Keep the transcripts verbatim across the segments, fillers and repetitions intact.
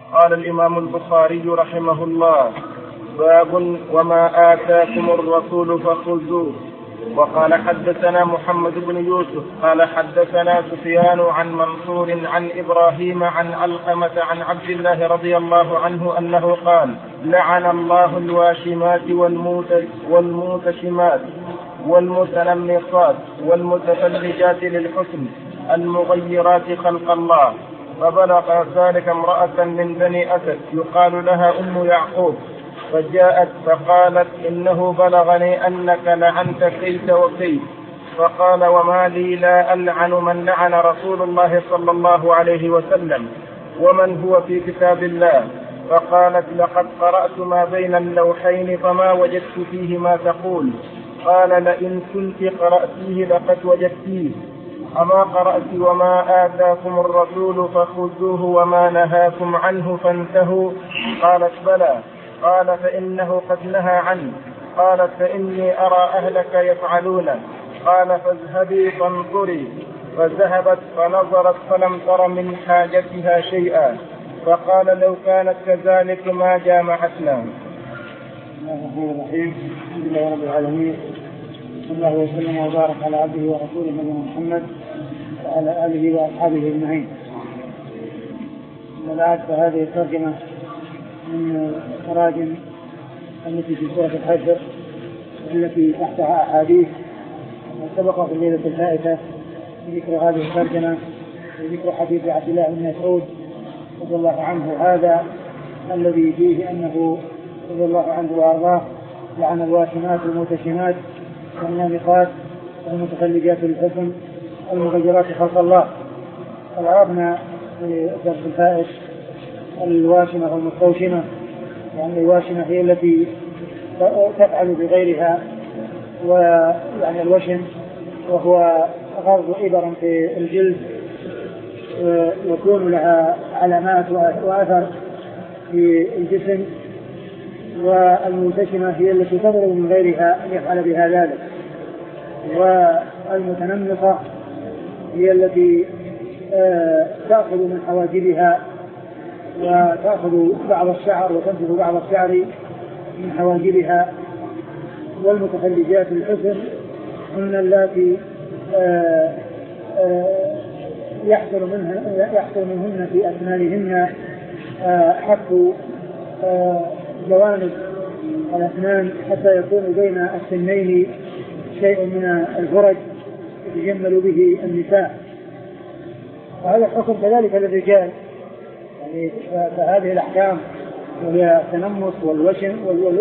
قال الإمام البخاري رحمه الله: باب وما آتاكم الرسول فخذوه. وقال حدثنا محمد بن يوسف قال حدثنا سفيان عن منصور عن إبراهيم عن علقمة عن عبد الله رضي الله عنه أنه قال: لعن الله الواشمات والموتشمات والمتنمصات والمتفلجات للحسن المغيرات خلق الله. فبلغ ذلك امرأة من بني أسد يقال لها أم يعقوب، فجاءت فقالت: إنه بلغني أنك لعنت كيت وكيت. فقال: وما لي لا ألعن من لعن رسول الله صلى الله عليه وسلم ومن هو في كتاب الله. فقالت: لقد قرأت ما بين اللوحين فما وجدت فيه ما تقول. قال: لئن كنت قرأتيه لقد وجدتيه. أما قرأت وما آتاكم الرسول فخذوه وما نهاكم عنه فانتهوا؟ قالت: بلى. قال: فإنه قد نهى عنه. قالت: فإني أرى أهلك يفعلونه. قال: فاذهبي فانظري. فذهبت فنظرت فلم تر من حاجتها شيئا. فقال: لو كانت كذلك ما جامعتنا. الرحمن الرحيم. الحمد لله رب العالمين، صلى الله وسلم وبارك على عبده ورسوله نبينا محمد وعلى آله وأصحابه أجمعين. وبعد، فهذه الترجمة من تراجم التي في سورة الحجر التي تحتها أحاديث، وسبق في الليلة الفائتة ذكر هذه الترجمة وذكر حديث عبد الله بن مسعود رضي الله عنه، هذا الذي فيه أنه رضي الله عنه وأرضاه لعن الواشمات والمتشمات والنامقات والمتفلجات للحسن والمغيرات خلق الله. فعرفنا في درس الفائت الواشمة والمستوشمة، يعني الواشمة هي التي تفعل بغيرها، ويعني الوشم وهو غرض إبر في الجلد يكون لها علامات وأثر في الجسم. والمنتشمة هي التي تضرب من غيرها أن يفعل بها ذلك. والمتنمقة هي التي تأخذ من حواجبها وتأخذ بعض الشعر وتنفذ بعض الشعر من حواجبها. والمتفلجات الحسن هن اللاتي يحصل منهن يحصل منهن في أسنانهن حك جوانب الأسنان حتى يكون بين السنين شيء من الفرج يتجمل به النساء. وهذا الحكم كذلك للرجال، يعني فهذه الأحكام وهي التنمص والوشم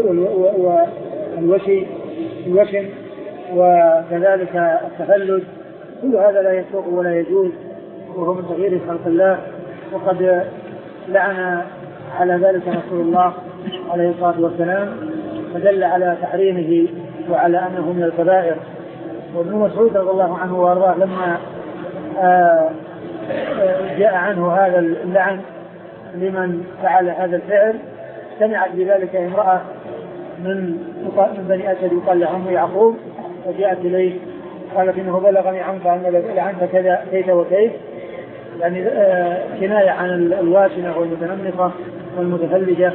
والوشي الوشم وكذلك التفلج، كل هذا لا يسوق ولا يجوز، وهو من تغيير خلق الله. وقد لعن على ذلك رسول الله عليه الصلاة والسلام، فدل على تحريمه وعلى أنه من الكبائر. وابن مسعود رضي الله عنه وارضاه لما آآ آآ جاء عنه هذا اللعن لمن فعل هذا الفعل، سمعت بذلك امرأة من من بني أسد يقال لها أم يعقوب، فجاءت إليه قالت: إنه بلغني عنك أن لعنت كذا كيف وكيف، يعني كناية عن الواشمة والمتنمقة والمتفلجة.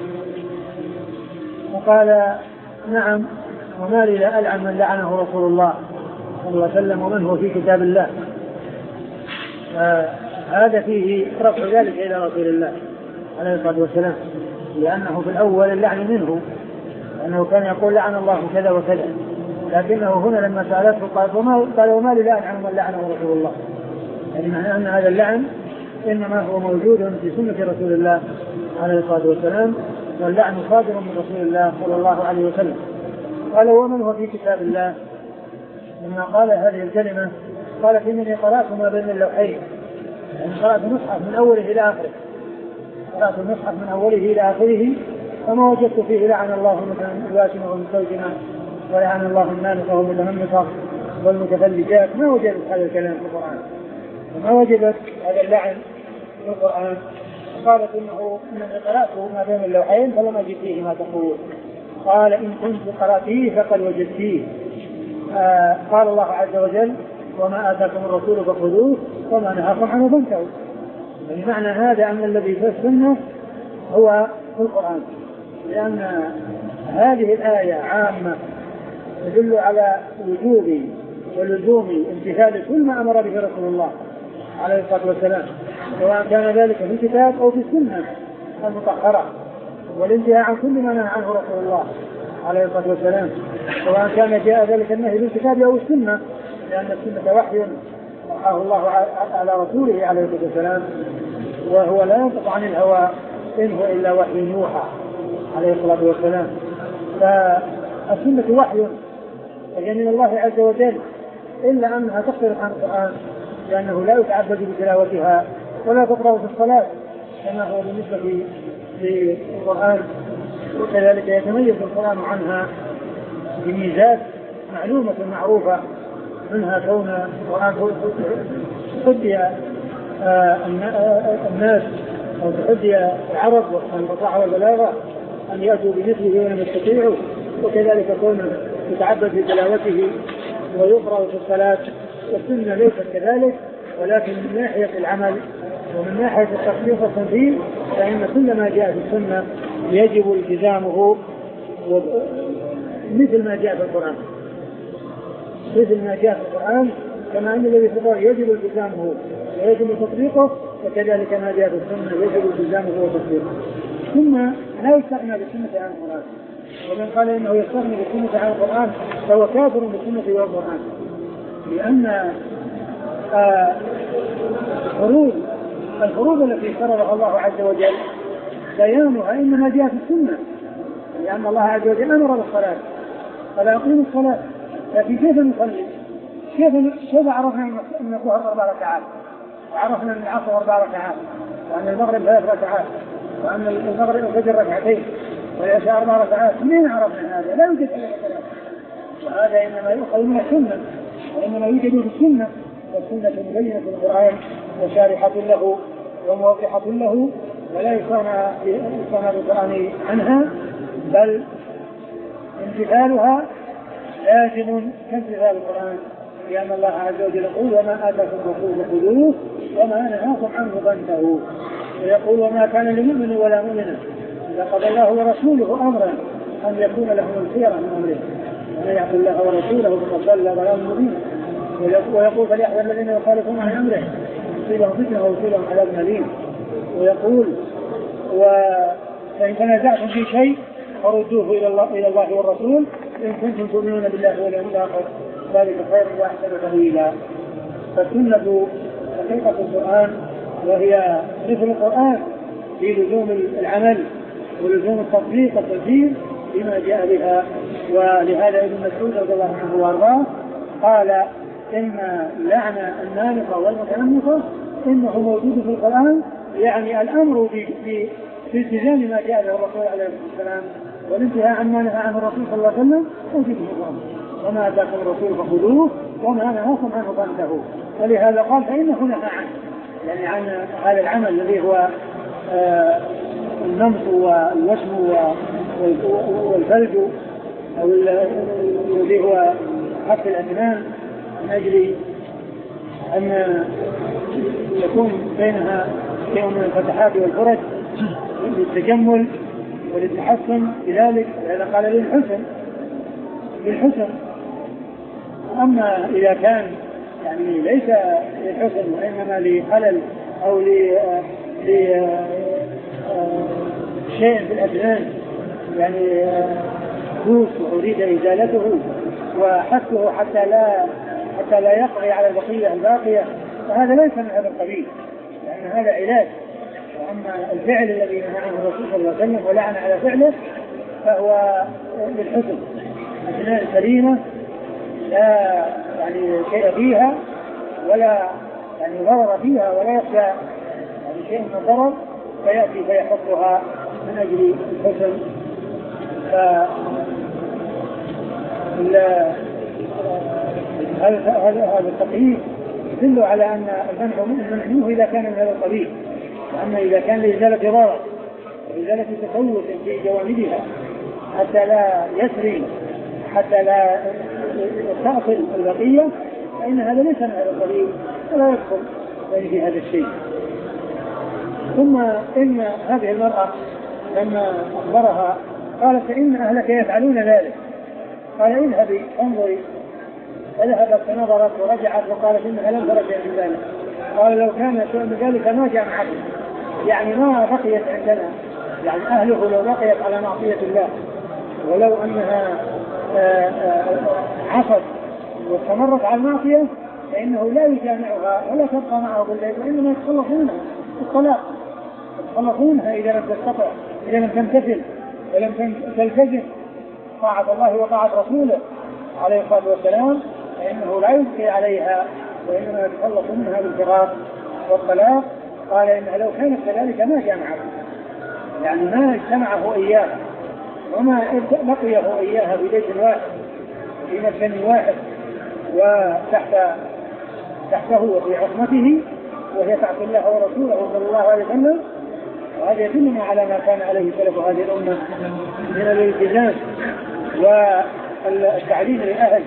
وقال: نعم، وما لي لا ألعن من لعنه رسول الله صلى الله عليه وسلم ومن هو في كتاب الله. هذا فيه رفع ذلك إلى رسول الله عليه الصلاة والسلام، لأنه في الأول اللعن منه، لأنه كان يقول: لعن الله كذا وكذا، لكنه هنا لما سألته قال: قال: وما لي لا ألعن من لعنه رسول الله، يعني معنى أن هذا اللعن إنما هو موجود في سنة رسول الله عليه الصلاة والسلام، واللعن صادر من رسول الله صلى الله عليه وسلم. قال: ومن هو في كتاب الله؟ لما قال هذه الكلمة قال: إنني قرأت ما بين اللوحين، يعني قرأت المصحف من أوله إلى آخره، قرأت المصحف من أوله إلى آخره، فما وجدت فيه لعن الله الواشمة والمستوشمة ولعن الله النامقة والمتنمقة والمتفلجات، ما وجدت هذا الكلام في القرآن، وما وجدت هذا اللعن في القرآن. قالت: إنه من قرأته ما بين اللوحين فلم أجد فيه ما تقول. قال: إن كنت قرأتيه فقد وجدتيه. آه قال الله عز وجل: وما آتاكم الرسول فخذوه وما نهاكم عنه فانتهوا. يعني معنى هذا أن الذي في السنة هو في القرآن، لأن هذه الآية عامة تدل على وجوب ولزوم امتثال كل ما أمر به رسول الله عليه الصلاة والسلام، سواء كان ذلك في الكتاب أو في السنة المطهرة، والانتهاء عن كل ما نهى عنه رسول الله عليه الصلاة والسلام، سواء كان جاء ذلك النهي بالكتاب أو السنة، لأن السنة وحي وحاه الله على رسوله عليه الصلاة والسلام، وهو لا ينطق عن الهوى إن هو إلا وحي يوحى عليه الصلاة والسلام. فالسنة وحي من الله عز وجل، إلا أنها تختلف عن القرآن، لأنه لا يتعبد بتلاوتها ولا تقرأ في الصلاة كما هو بالنسبة للقرآن، وكذلك يتميز القرآن عنها بميزات معلومة معروفة، منها كون القرآن تحدي الناس أو تحدي العرب والفصاحة والبلاغة أن يأتوا بمثله ولم يستطيعوا، وكذلك كون يتعبد بتلاوته ويقرأ في الصلاة. والسنة ليست كذلك، ولكن من ناحية العمل ومن ناحية التطبيق والتنفيذ فإن كل ما جاء في السنة يجب التزامه مثل ما جاء في القرآن، مثل ما جاء في القرآن، كما أن الذي في القرآن يجب التزامه ويجب تطبيقه، وكذلك ما جاء في السنة يجب التزامه وتطبيقه. ثم لا يستغنى بالسنة عن القرآن، ومن قال إنه يستغني بالسنة عن القرآن فهو كافر بالسنة والقرآن، لأن آه فروض الفروض التي فرضها الله عز وجل بيانها إنما جاء في السنة، لأن الله عز وجل أمر بالصلاة فلا يقيم الصلاة، لكن كيف نصلي؟ كيف كيف عرفنا أن الظهر أربع ركعات، وعرفنا أن العصر أربع ركعات، وأن المغرب ثلاث ركعات، وأن المغرب الفجر ركعتين، والعشاء أربع ركعات؟ منين عرفنا هذا؟ لا يوجد إلا كذلك، وهذا إنما يؤخذ من السنة، وإنما يوجد في السنة، والسنة مبينة في القرآن وشارحة له وموضحة له، ولا يستغنى بالقرآن عنها، بل امتثالها لازم كامتثال القرآن، لأن الله عز وجل يقول وما آتاكم الرسول فخذوه وما نهاكم عنه فانتهوا، ويقول وما كان لمؤمن ولا مؤمنة إذا قضى الله ورسوله أمرا أن يكون لهم الخيرة من أمره، ومن يعص الله ورسوله فقد ضل ضلالا مبينا، ويقول فليحذر الذين يخالفون عن أمره يصيبهم فتنة ويصيبهم عذاب أليم، ويقول فإن تنازعتم في شيء فردوه إلى الله إلى الله والرسول إن كنتم تؤمنون بالله واليوم الآخر ذلك خير وأحسن تأويلا. فالسنة حقيقة القرآن، وهي مثل القرآن في لزوم العمل ولزوم التطبيق والتنفيذ بما جاء بها. ولهذا ابن مسعود رضي الله عنه وارضاه قال إن لعن النامقة والمتنمقة إنه موجود في القرآن، يعني الأمر بالتزام ما جاء به الرسول عليه الصلاة والسلام والانتهاء عما نهى عنه الرسول صلى الله عليه وسلم موجود في القرآن، وما آتاكم الرسول فخذوه وما نهاكم عنه فانتهوا. ولهذا قال فإنه نهى عنه، يعني عن هذا العمل الذي هو آه النمط والوشم والفلج أو الذي هو حق الأسنان من أجل أن يكون بينها شيء من الفتحات والفرج للتجمل وللتحسن بذلك. هذا قال للحسن للحسن أما إذا كان يعني ليس للحسن وإنما لخلل أو لشيء في الأسنان يعني دوس وأريد إزالته وحثه حتى لا حتى لا يقضي على البقية الباقية، فهذا ليس من هذا القبيل، لأن هذا علاج. وأما الفعل الذي نهى عنه الرسول صلى الله عليه وسلم ولعن على فعله فهو للحسن، أسنان سليمة لا يعني شيء فيها ولا يعني ضرر فيها ولا يخشى يعني شيء من الضرر فيأتي فيحطها من أجل الحسن. هذا هذا التقييد يدل على أن المنع منه إذا كان من هذا القبيل، وأما إذا كان لإزالة ضرر وإزالة تسوس في جوانبها حتى لا يسري حتى لا تأصل البقية فإن هذا ليس من هذا القبيل ولا يدخل في هذا الشيء. ثم إن هذه المرأة لما أخبرها قالت فإن أهلك يفعلون ذلك. قال اذهبي انظري. فذهبت فنظرت ورجعت وقالت إنها لم ترجع من ذلك. قال لو كان شيء من ذلك ما جاء معك، يعني ما بقيت عندنا، يعني أهله لو بقيت على معصية الله ولو أنها عصت واستمرت على المعصية فإنه لا يجامعها ولا تبقى معه بالبيت، وإنما يتخلصونها الطلاق، يتخلصونها إذا لم تستطع، إذا لم تمتثل ولم تلتزم طاعة الله وطاعة رسوله عليه الصلاة والسلام، فإنه لا يبقي عليها وإنما يتخلص منها بالفراق والطلاق. قال إنها لو كانت كذلك ما جامعه، يعني ما اجتمعه إياها وما بقيه إياها في بيت واحد في مسكن واحد وتحت تحته وفي عصمته وهي تعصي الله ورسوله صلى الله عليه وسلم. وهذا يدلنا على ما كان عليه سلف هذه الأمة من الالتزام والتعليم للأهل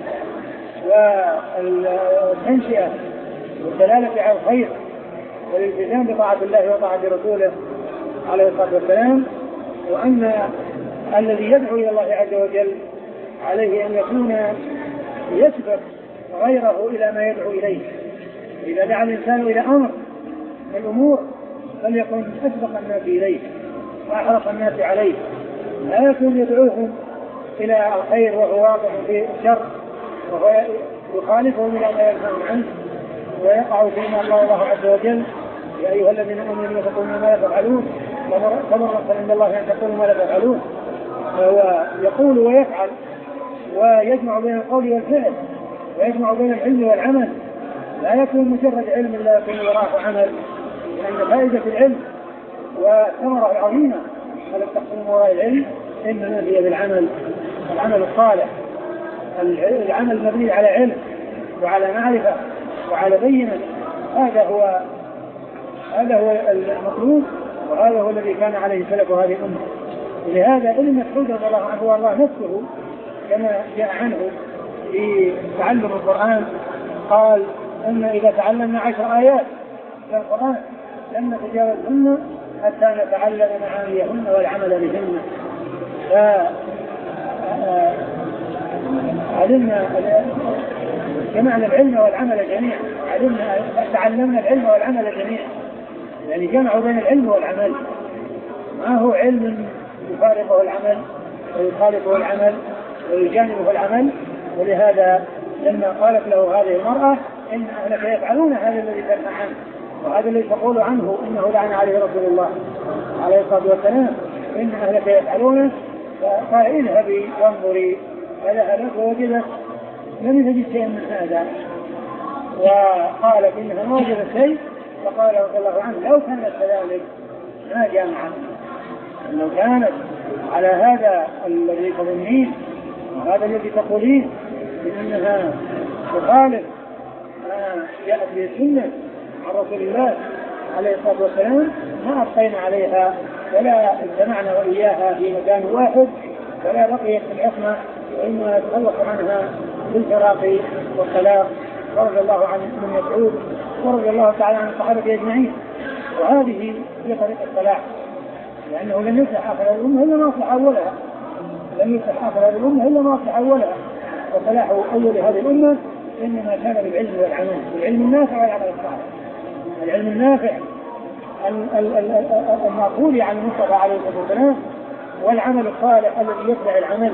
والتنشئة والدلالة على الخير والالتزام بطاعة الله وطاعة رسوله عليه الصلاة والسلام. وأن الذي يدعو إلى الله عز وجل عليه أن يكون يسبق غيره إلى ما يدعو إليه. إذا دعا الإنسان إلى أمر من الأمور فليكن أسبق الناس إليه وأحرص الناس عليه، لا يكون يدعوهم إلى الخير وهو واقع في الشر وهو يخالفهم إلى ما ينهون عنه ويقع فيما قال الله عز وجل يا أيها الذين آمنوا تقولوا ما لا تفعلون كبر عند الله أن تقولوا ما لا تفعلون. فهو يقول ويفعل ويجمع بين القول والفعل ويجمع بين العلم والعمل، لا يكون مجرد علم لا يكون وراءه عمل، لأن فائدة العلم والثمرة العظيمة التي تحصل وراء العلم إنما هي بالعمل، العمل الصالح، العمل المبني على علم وعلى معرفة وعلى بينة. هذا هو هذا هو المطلوب وهذا هو الذي كان عليه سلف هذه الأمة. ولهذا ابن مسعود رضي الله عنه والله نفسه كما جاء عنه في تعلم القرآن قال أن إذا تعلمنا عشر آيات في القرآن لم نتجاوزهن حتى نتعلم معانيهن والعمل بهن. فعلمنا جمعنا العلم والعمل جميعا، علمنا تعلمنا العلم والعمل جميعا، يعني جمعوا بين العلم والعمل، ما هو علم يفارقه العمل ويخالفه العمل ويجانبه العمل. ولهذا لما قالت له هذه المرأة إن أهلك يفعلون هذا الذي تنهى عنه وهذا الذي تقول عنه إنه لعن عليه رسول الله عليه الصلاة والسلام إن أهلك يفعلونه، فقال اذهبي وانظري. فذهبت ووجدت لم تجد شيئا من هذا وقالت إنها ما وجدت شيء، فقال رضي الله عنه لو كانت كذلك ما جاء معه، لو كانت على هذا الذي تظنين وهذا الذي تقولين بأنها تخالف ما جاءت به السنة عن رسول الله عليه الصلاة والسلام ما أبقينا عليها ولا اجتمعنا وإياها في مكان واحد ولا بقيت في العصمة، وإنما يتخلص عنها بالفراق والطلاق. ورضي الله عن ابن مسعود ورضي الله تعالى عن الصحابة أجمعين. وهذه هي طريق الصلاح، لأنه لم يصلح آخر الأمة إلا ما أصلح أولها، لم يصلح آخر الأمة إلا ما أصلح أولها. وصلاح أول هذه الأمة إنما كان بالعلم والعمل، العلم النافع والعمل الصالح. العلم النافع المقول عن المصطفى عليه الصلاة والسلام، والعمل الصالح الذي يتبع العمل.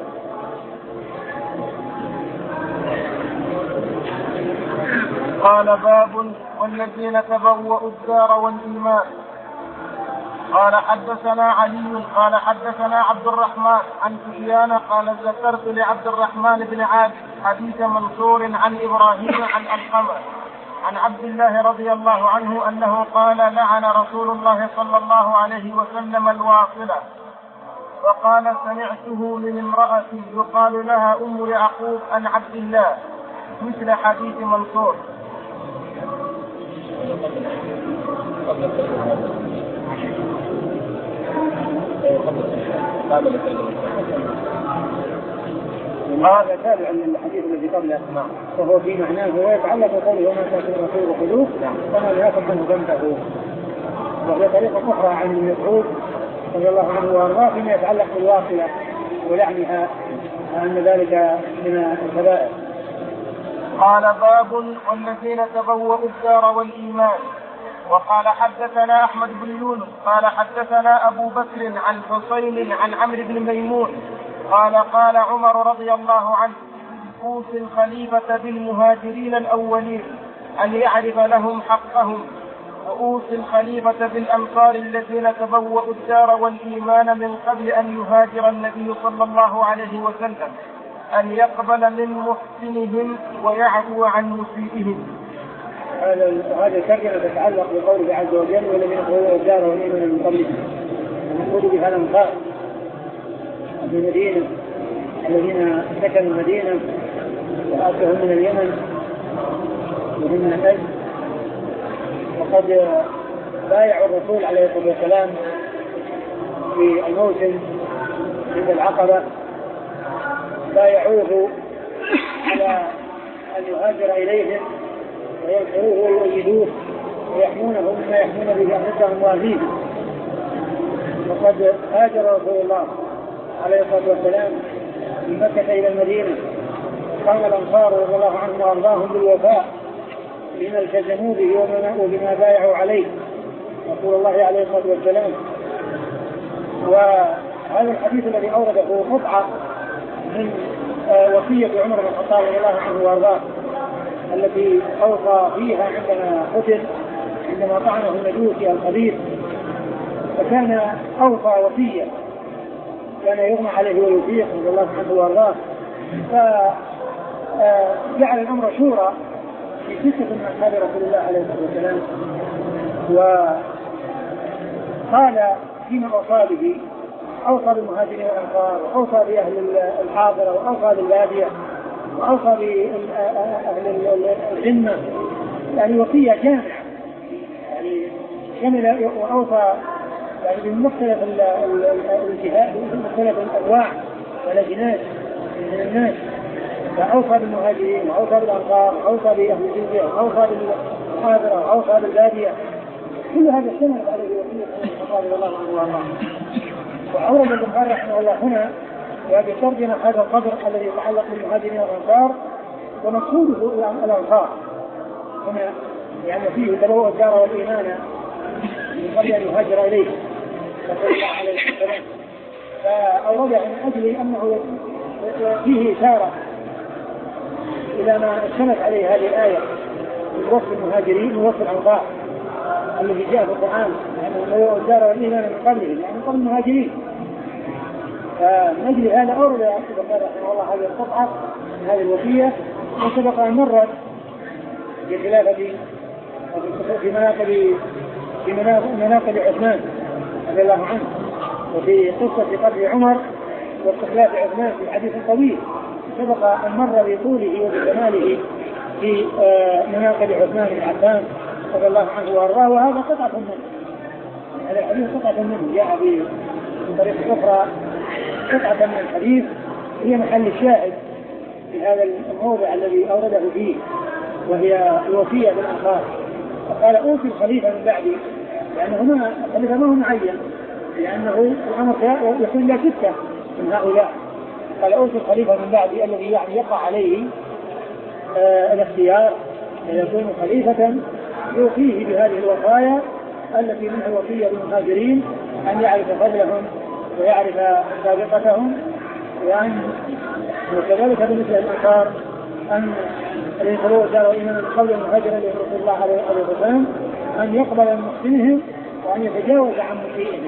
قال باب والذين تبوأوا الدار والإيمان. قال حدثنا علي قال حدثنا عبد الرحمن عن سفيان قال ذكرت لعبد الرحمن بن عابد حديث منصور عن إبراهيم عن القمة عن عبد الله رضي الله عنه أنه قال لعن رسول الله صلى الله عليه وسلم الواصلة، وقال سمعته من امرأة يقال لها أم يعقوب عن عبد الله مثل حديث منصور. هذا تابع للحديث الذي قبله وهو في معناه ويتعلق بقوله وما كان الرسول خذوه وما نهاكم عنه فانتهوا. وهي طريقة أخرى عن ابن مسعود رضي الله عنه وارضاه فيما يتعلق بالواصلة ولعنها أن ذلك من الكبائر. قال باب والذين تبوأوا الدار والإيمان. وقال حدثنا أحمد بن يونس قال حدثنا أبو بكر عن حسين عن عمرو بن ميمون قال قال عمر رضي الله عنه أوصي الخليفة بالمهاجرين الأولين أن يعرف لهم حقهم، وأوصي الخليفة بالأنصار الذين تبوأوا الدار والإيمان من قبل أن يهاجر النبي صلى الله عليه وسلم أن يقبل من محسنهم ويعفو عن مسيئهم. هذا هذا الترجمة تتعلق بقوله عز وجل والذين تبوأوا الدار والإيمان من قبلهم، المقصود بها الأنصار في المدينة الذين سكنوا المدينة وأتوا من اليمن ومن النجد، وقد بايعوا الرسول عليه الصلاة والسلام في الموسم عند العقبة، بايعوه على أن يهاجر إليهم وينصروه ويؤيدوه ويحمونه مما يحمون به أنفسهم وأهليهم. وقد هاجر رسول الله عليه الصلاة والسلام من مكة إلى المدينة، قام الأنصار رضي الله عنهم وأرضاهم بالوفاء بما التزموا به وبما بايعوا عليه رسول الله عليه الصلاة والسلام. وهذا الحديث الذي أورده قطعة من وصية عمر بن الخطاب رضي الله عنه وأرضاه التي أوصى فيها عندما قتل عندما طعنه المجوسي الخبيث، فكان أوصى وصية كان يغمى عليه ويطيق رضي الله عنه وأرضاه، فجعل الأمر شورى في ستة من أصحاب رسول الله عليه الصلاة والسلام، وقال فيما أوصى به أوصى بالمهاجرين والأنصار وأوصى بأهل الحاضرة وأوصى بالبادية وأوصى بأهل الذمة، يعني وصية جامعة يعني شمل، وأوصى يعني بمختلف الجهات بمختلف الأنواع والأجناس من الناس، فأوصى بالمهاجرين وأوصى بالأنصار وأوصى بأهل الجزية وأوصى بالحاضرة وأوصى بالبادية، كل هذا اشتملت عليه وصية الخطاب رضي الله عنه وارضاه. وأورد البخاري رحمه الله هنا وهذه ترجمة هذا القدر الذي يتعلق بالمهاجرين والأنصار، ومقصوده الأنصار هنا يعني فيه تبوأ الدار والإيمان من قبل أن يهاجر إليه صلى الله عليه وسلم، فأورده من أجل أنه فيه إشارة إلى ما اشتملت عليه هذه الآية من وصف المهاجرين ووصف الأنصار الذي جاء في القرآن، يعني تبوأ الدار والإيمان من قبله يعني قبل المهاجرين. فمن أجل هذا أورد البخاري رحمه الله هذه القطعة هذه الوصية، وسبق أن مرت بخلافة في مناقب في مناقب عثمان رضي الله عنه، وفي قصة قتل عمر واستخلاف عثمان في حديث طويل سبق أن مر بطوله وبجماله في مناقب عثمان بن عفان رضي الله عنه وارضاه، وهذا قطعة منه، هذا الحديث قطعة منه جاء بطريقة أخرى قطعة من الحديث هي محل الشاهد في هذا الموضع الذي أورده فيه، وهي الوصية بالأنصار. فقال أوصي الخليفة من بعدي، لأنه هنا الخليفة ما هو معين، لأنه الأمر يكون لا ستة من هؤلاء. قال أوصي الخليفة من بعدي الذي يعني يقع عليه آه الاختيار أن يكون خليفة يوصيه بهذه الوصايا التي منها الوصية للمهاجرين أن يعرف فضلهم ويعرف سابقتهم، وأن وكذلك بالنسبة للأنصار أن يتبوأوا الدار والإيمان من قبل المهاجر لرسول الله عليه وسلم أن يقبل من محسنهم وأن يتجاوز عن مسيئهم.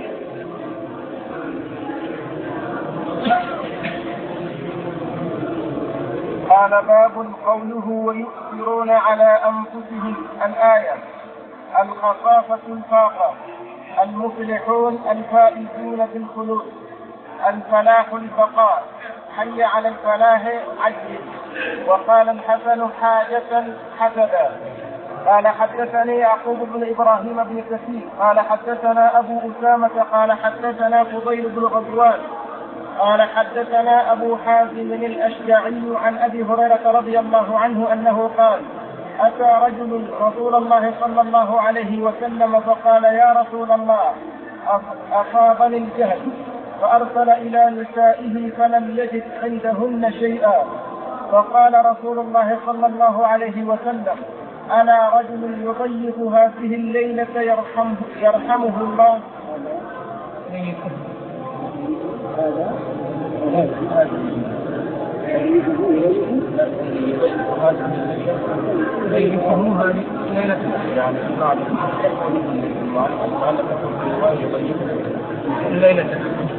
قال باب قوله ويؤثرون على أنفسهم الآية. الخصاصة الفاقة، المفلحون الفائزون بالخلود، الفلاح البقاء، حي على الفلاح عجل. وقال الحسن حاجة حسدا. قال حدثني يعقوب بن إبراهيم بن كثير قال حدثنا أبو أسامة قال حدثنا فضيل بن غزوان قال حدثنا أبو حازم الأشجعي عن أبي هريرة رضي الله عنه أنه قال أتى رجل رسول الله صلى الله عليه وسلم فقال يا رسول الله أصابني الجهل، فأرسل إلى نسائه فلم يجد عندهن شيئا، فقال رسول الله صلى الله عليه وسلم: ألا رجل يضيف هذه الليلة يرحمه, يرحمه الله. هذا يفهموها ليلة يعني بعد الليلة.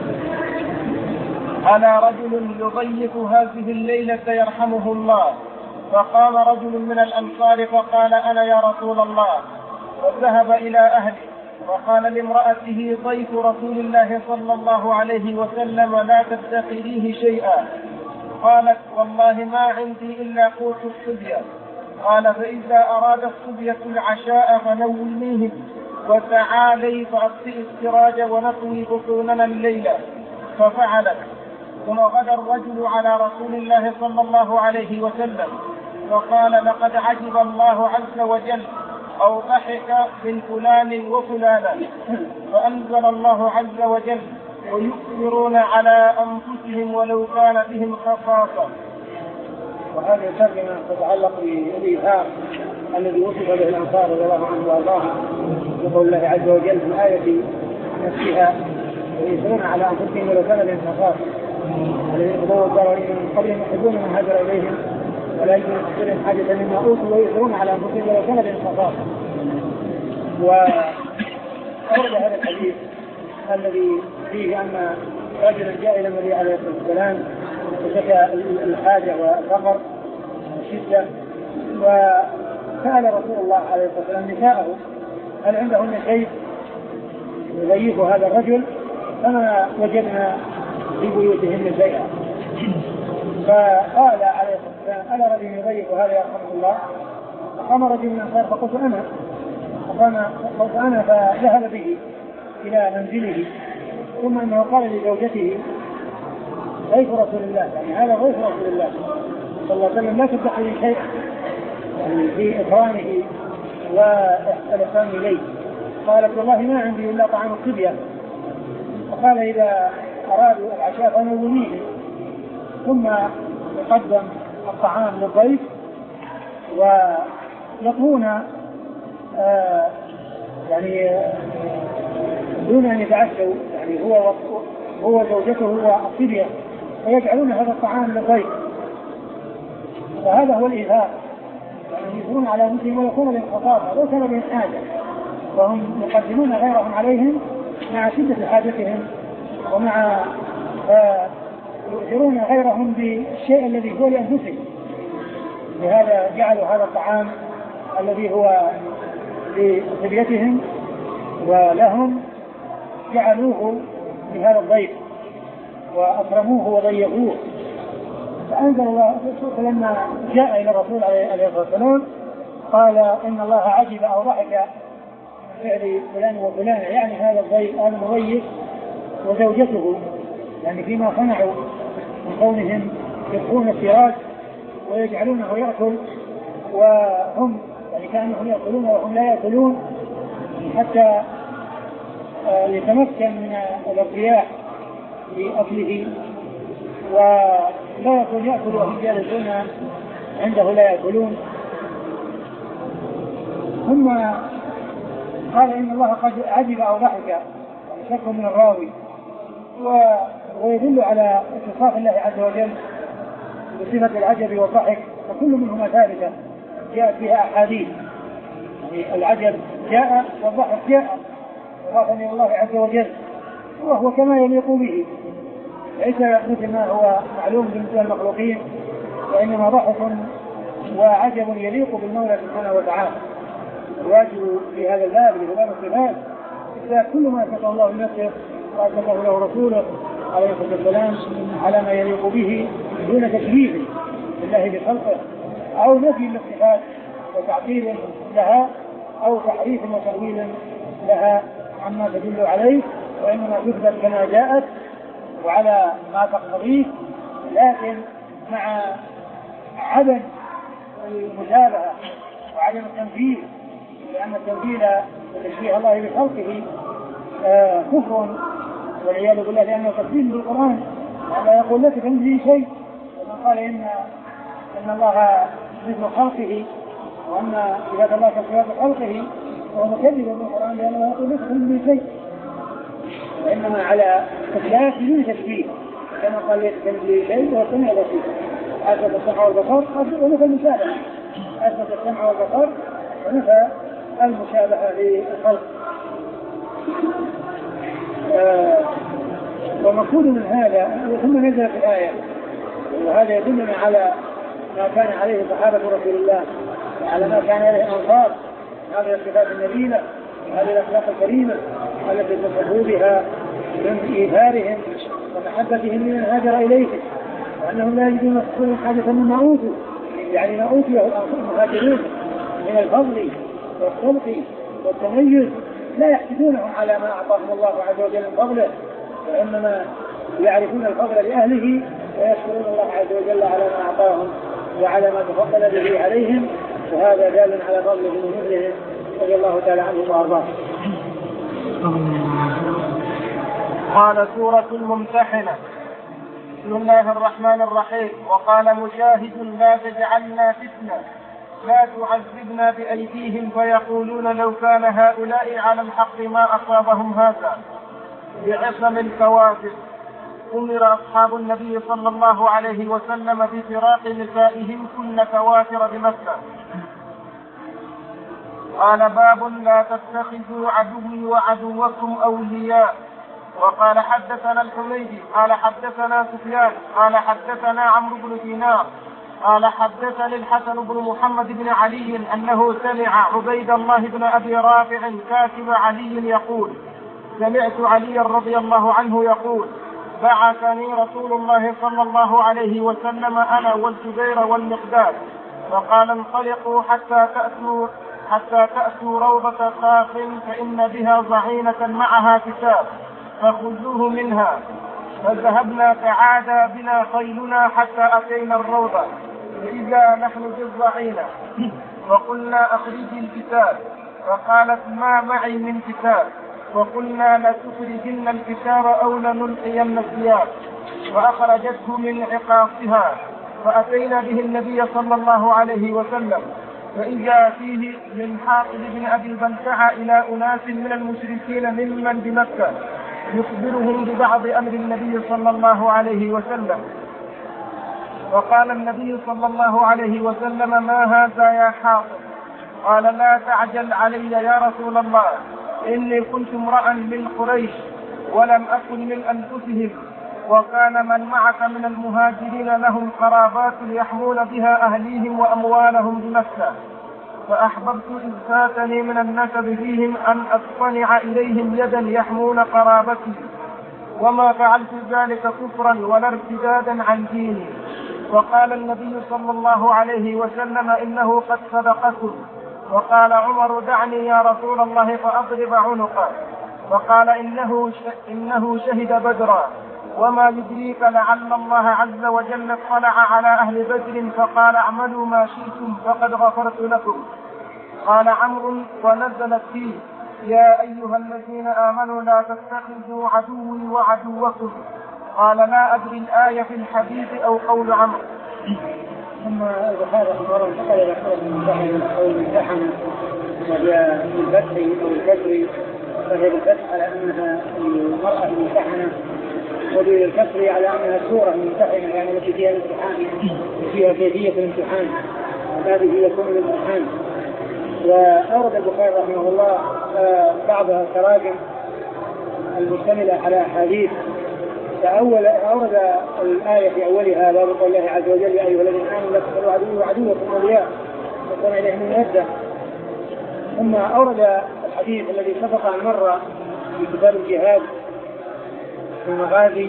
ألا رجل يضيف هذه الليلة يرحمه الله. فقام رجل من الأنصار فقال: أنا يا رسول الله. وذهب إلى أهله وقال لامرأته: ضيف رسول الله صلى الله عليه وسلم لا تدخريه شيئا. قالت: والله ما عندي إلا قوت الصبية. قال: فإذا أراد الصبية العشاء فنوليهم، وتعالي فأطفئ السراج ونطوي بطوننا الليلة. ففعلت. ثم غدا الرجل على رسول الله صلى الله عليه وسلم فقال: لقد عجب الله عز وجل أو ضحك من فلان وفلانا. فأنزل الله عز وجل: ويؤثرون على أنفسهم ولو كان بهم خصاصة. وهذه الترجمة تتعلق بالإيثار الذي وصف به الأنصار رضي الله عنهم وأرضاهم بقول الله عز وجل في الآية نفسها: ويؤثرون على أنفسهم ولو كان بهم خصاصة، الذين يقضون الضرر من قبلهم يحبون من هاجر إليهم ولا يجدون في صدورهم حاجة مما أوتوا ويؤثرون على أنفسهم ولو كان بهم خصاصة. وأورد هذا الحديث الذي فيه أن رجلا جاء إلى النبي عليه الصلاة والسلام وشكى الحاجة والفقر والشدة، وسأل رسول الله عليه الصلاة والسلام نساءه هل عندهن شيء يضيف هذا الرجل، فما وجدنا في بيوتهن شيئا. فقال عليه الصلاة والسلام: ألا رجل يضيف هذا يرحمه الله؟ فقام رجل من الأنصار فقلت أنا فقلت أنا فذهب به إلى منزله، ثم أنه قال لزوجته: ضيف رسول الله، يعني هذا ضيف رسول الله صلى الله عليه وسلم لا تدخل شيئا، يعني في إكرامه والإحسان إليه. قالت: والله ما عندي إلا طعام الصبية. فقال: إذا أرادوا العشاء فنوليه. ثم يقدم الطعام للضيف ويطهون آه يعني آه دون أن يتعشوا، يعني هو هو زوجته والصبية، ويجعلون هذا الطعام للضيف. فهذا هو الإيثار، يعني يؤثرون على أنفسهم ويكون بهم خصاصة لو كان بهم حاجة، وهم يقدمون غيرهم عليهم مع شدة حاجتهم، ومع آه يؤثرون غيرهم بالشيء الذي هو لأنفسهم. لهذا جعلوا هذا الطعام الذي هو لصبيتهم ولهم جعلوه لهذا الضيف وأكرموه وضيفوه. فأنزل الله لما جاء إلى الرسول عليه الصلاة والسلام قال: إن الله عجب أو ضحك فعل فلان وفلان، يعني هذا الضيف هذا المضيف وزوجته، يعني فيما صنعوا من كونهم يدخلون السراج ويجعلونه يأكل وهم يعني كانهم يأكلون وهم لا يأكلون، حتى يتمكن من الارتياح لأكله، ولا يكون يأكل وهم جالسون عنده لا يأكلون. ثم قال: إن الله قد عجب أو ضحك، شك من الراوي، ويدل على اتصاف الله عز وجل بصفة العجب والضحك، وكل منهما ثابتة جاءت بها أحاديث. يعني العجب جاء والضحك جاء إضافة إلى الله عز وجل، وهو كما يليق به، ليس مثل ما هو معلوم بالنسبة للمخلوقين، وإنما ضحك وعجب يليق بالمولى سبحانه وتعالى. الواجب في هذا الباب لباب الصفات إذا كل ما أثبته الله لنفسه وأثبته له رسوله عليه الصلاة والسلام على ما يليق به دون تكليف لله بخلقه، أو نفي للصفات وتعطيل لها، أو تحريف وتأويل لها عما تدل عليه، وإنما تثبت كما جاءت وعلى ما تقتضيه، لكن مع عدم المشابهة وعدم التنفيذ، لأن التنفيذ وتشبيه الله بخلقه آه كفر والعياذ بالله، لأنه تكذيب بالقرآن. لا يقول لك كمثله شيء، ومن قال إن إن الله مثل خلقه وأن صفات الله كصفات خلقه وهو مكذب بالقرآن، لأنه يقول لك كمثله شيء، وإنما على إثبات بدون تشبيه، كما قال ليس كمثله شيء وهو السميع البصير. أثبت السمع والبصر ونفى المشابهة، أثبت السمع والبصر ونفى المشابهة للخلق. آه ومقصود من هذا ثم نزلت الآية، وهذا يدلنا على ما كان عليه صحابة رسول الله وعلى ما كان عليه الأنصار، هذه الصفات النبيلة وهذه الأخلاق الكريمة التي تصفوا بها من إيثارهم ومحبتهم لمن هاجر إليهم، وأنهم لا يجدون نفسهم حاجة مما أوتوا، يعني ما أوتيه المهاجرون من الفضل والخلق والتميز لا يحسدونهم على ما أعطاهم الله عز وجل من فضله، وإنما يعرفون الفضل لأهله ويشكرون الله عز وجل على ما أعطاهم وعلى ما تفضل به عليهم، وهذا دال على فضله ونفله رضي الله تعالى عنه وأرضاه. قال سورة الممتحنة. بسم الله الرحمن الرحيم. وقال مجاهد لا تجعلنا فتنة لا تعذبنا بأيديهم فيقولون لو كان هؤلاء على الحق ما أصابهم هذا بعصم الكوافر. أمر أصحاب النبي صلى الله عليه وسلم بفراق نسائهم كن كوافر بمكة. قال باب لا تتخذوا عدوي وعدوكم أولياء. وقال حدثنا الحميدي قال حدثنا سفيان قال حدثنا عمرو بن دينار قال حدثني الحسن بن محمد بن علي أنه سمع عبيد الله بن أبي رافع كاتب علي يقول سمعت علي رضي الله عنه يقول بعثني رسول الله صلى الله عليه وسلم أنا والزبير والمقداد فقال انطلقوا حتى تأتوا حتى تأتوا روضة خاخ فإن بها ضعينة معها كتاب فخذوه منها. فذهبنا فعاد بنا خيلنا حتى أتينا الروضة فإذا نحن بالضعينة وقلنا أخرجي الكتاب فقالت ما معي من كتاب وقلنا لتخرجن الكتاب أو لنلقين الثياب فأخرجته من عقاصها فأتينا به النبي صلى الله عليه وسلم فإذا فيه من حاطب بن أبي البلتعة إلى أناس من المشركين ممن بمكة يخبرهم ببعض أمر النبي صلى الله عليه وسلم. وقال النبي صلى الله عليه وسلم ما هذا يا حاطب؟ قال لا تعجل علي يا رسول الله إني كنت امرأ من قريش ولم أكن من أنفسهم وكان من معك من المهاجرين لهم قرابات يحمون بها أهليهم وأموالهم بمكة فأحببت إذ فاتني من النسب فيهم أن أصطنع إليهم يدا يحمون قرابتي وما فعلت ذلك كفرا ولا ارتدادا عن ديني. وقال النبي صلى الله عليه وسلم إنه قد صدقكم. وقال عمر دعني يا رسول الله فأضرب عنقه. وقال إنه, إنه شهد بدرا وما يدريك لعل الله عز وجل اطلع على أهل بدر فقال اعملوا ما شئتم فقد غفرت لكم. قال عمرو ونزلت فيه يا أيها الذين آمنوا لا تتخذوا عدوي وعدوكم. قال لا أدري الآية في الحديث أو قول عمرو. ثم البخاري رحمه الله انتقل إلى سورة الممتحنة أو الممتحنة وهي بالفتح أو الكسر، فهي بالفتح على أنها المرأة الممتحنة وبالكسر على أنها السورة الممتحنة يعني التي فيها الامتحان وفيها كيفية الامتحان وهذه يكون الامتحان. وأورد البخاري رحمه الله بعض التراجم المشتملة على أحاديث. فأول أورد الآية في أولها باب قول الله عز وجل يا أيها الذين آمنوا لا تتخذوا عدوي وعدوكم أولياء وصنع إليهم المودة. ثم أورد الحديث الذي سبق أن مر في كتاب الجهاد في المغازي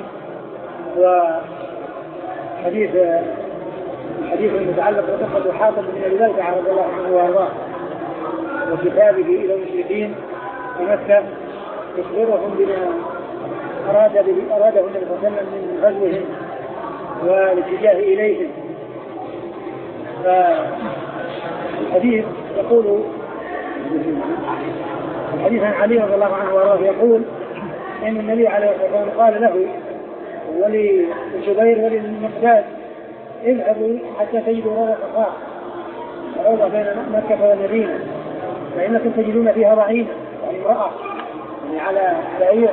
وحديث الحديث المتعلق بقصة حاطب بن أبي بلتعة رضي الله عنه وأرضاه وكتابه إلى المشركين في مكة يخبرهم بما أراد أراده النبي صلى الله عليه وسلم من غزوهم والاتجاه إليهم. فالحديث يقول الحديث عن علي رضي الله عنه وأرضاه يقول أن النبي عليه الصلاة والسلام قال له وللزبير وللمقداد اذهبوا حتى تجدوا روضة صفاء روضة بين مكة والمدينة فإنكم تجدون فيها ضعينة يعني امرأة يعني على بعير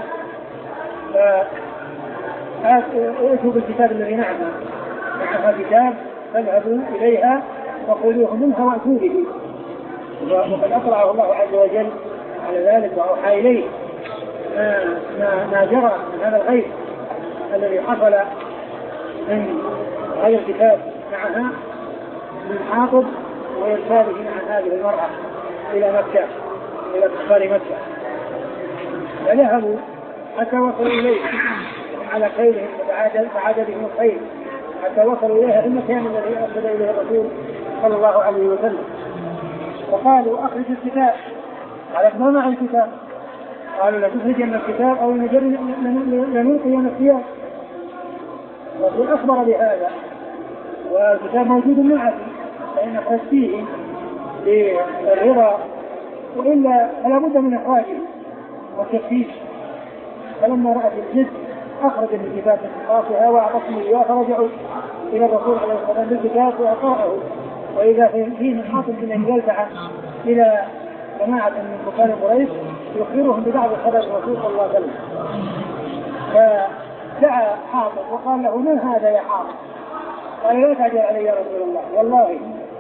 فأتوا بالكتاب الذي معها معها كتاب فاذهبوا إليها وقولوه منها وأتوا به وقد أطلعه الله عز وجل على ذلك وأوحى إليه ما, ما, ما جرى من هذا الغيب الذي حصل من غير الكتاب معها من حاطب ويرساله مع هذه المرأة إلى مكة إلى كفار مكة فذهبوا حتى وصلوا إليه على خيرهم فعاد بهم الخير حتى وصلوا إليها في المكان الذي أرسل إليه الرسول صلى الله عليه وسلم وقالوا أخرج الكتاب قالت ما معي الكتاب قالوا لا تخرجن الكتاب أو لنلقين الثياب الرسول أخبر بهذا والكتاب موجود معك فإن أخرجتيه للرضا وإلا فلا بد من إخراجه والتفتيش فلما رأت الجد أخرج الكتاب من قاصها وأعطتهم إياه فرجعوا إلى الرسول عليه الصلاة والسلام بالكتاب وأقرأه وإذا فيه من حاطب بن أبي بلتعة إلى جماعة من كفار قريش يخبرهم ببعض خبر الرسول صلى الله عليه وسلم فدعا حاطب وقال له من هذا يا حاطب؟ قال لا تعجل علي يا رسول الله والله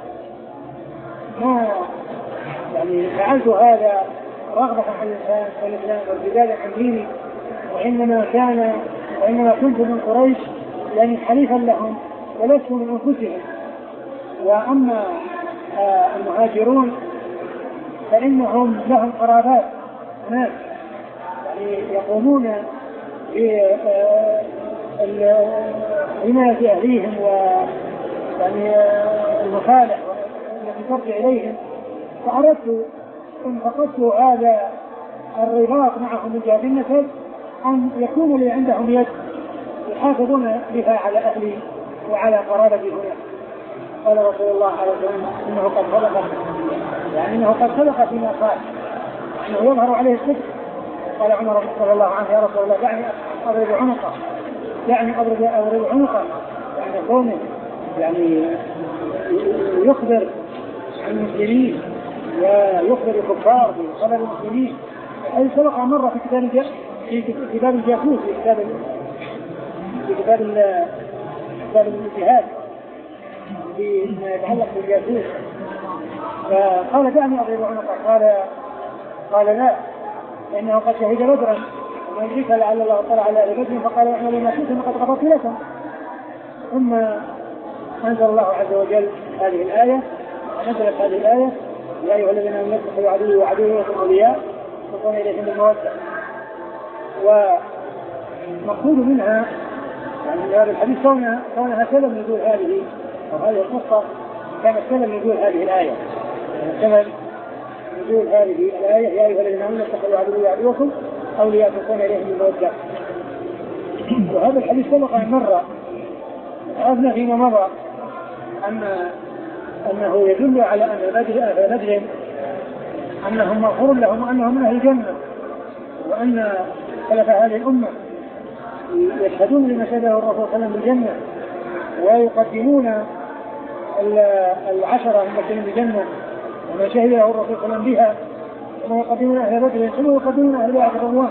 ما يعني فعلت هذا رغبة عن الإنسان والإسلام والجدال عن ديني وإنما كان وإنما كنت من قريش يعني حليفا لهم ولست من أنفسهم وأما آه المهاجرون فإنهم لهم قرابات هناك يعني يقومون بحماية أهليهم ويعني المصالح التي ترجع إليهم فأردت إن فقدت هذا الرباط معهم من جهة النسب أن يكون لي عندهم يد يحافظون بها على أهلي وعلى قرابتي هنا. قال رسول الله عليه وسلم إنه قد صدق يعني إنه قد صدق فيما قال إنه يظهر عليه الصدق. قال عمر رضي الله عنه يا رسول الله دعني أضرب عنقه يعني أضرب أضرب عنقه يعني كونه يعني يخبر عن المسلمين ويخبر الكفار بخبر المسلمين. أي سبق مرة في كتاب في كتاب الجاسوس في كتاب في كتاب كتاب الجهاد فيما يتعلق بالجاسوس فقال دعني أضرب عنقه قال قال لا إنه قد شهد بدرا وما يدريك لعل الله اطلع على أهل بدر فقال اعملوا ما شئتم فقد غفرت لكم. ثم أنزل الله عز وجل هذه الآية نزلت هذه الآية يا أيها الذين آمنوا اتقوا عدوي وعدوكم أولياء تلقون إليهم بالمودة. ومقصود منها يعني هذا الحديث كونها كونها سبب نزول هذه أو هذه القصة كانت سبب نزول هذه الآية سبب نزول هذه الآية يا أيها الذين آمنوا اتقوا عدوي وعدوكم أولياء تلقون إليهم بالمودة. وهذا الحديث سبق أن مر عرفنا فيما مضى أن أنه يدل على أن أهل بدر أنهم مغفور لهم وأنهم من أهل الجنة وأن خلف هذه الأمة يشهدون لما شهده الرسول صلى الله عليه وسلم بالجنة ويقدمون العشرة المبشرين بالجنة وما شهده الرسول صلى الله عليه وسلم بها ثم يقدمون أهل بدر ثم يقدمون أهل بيعة الرضوان.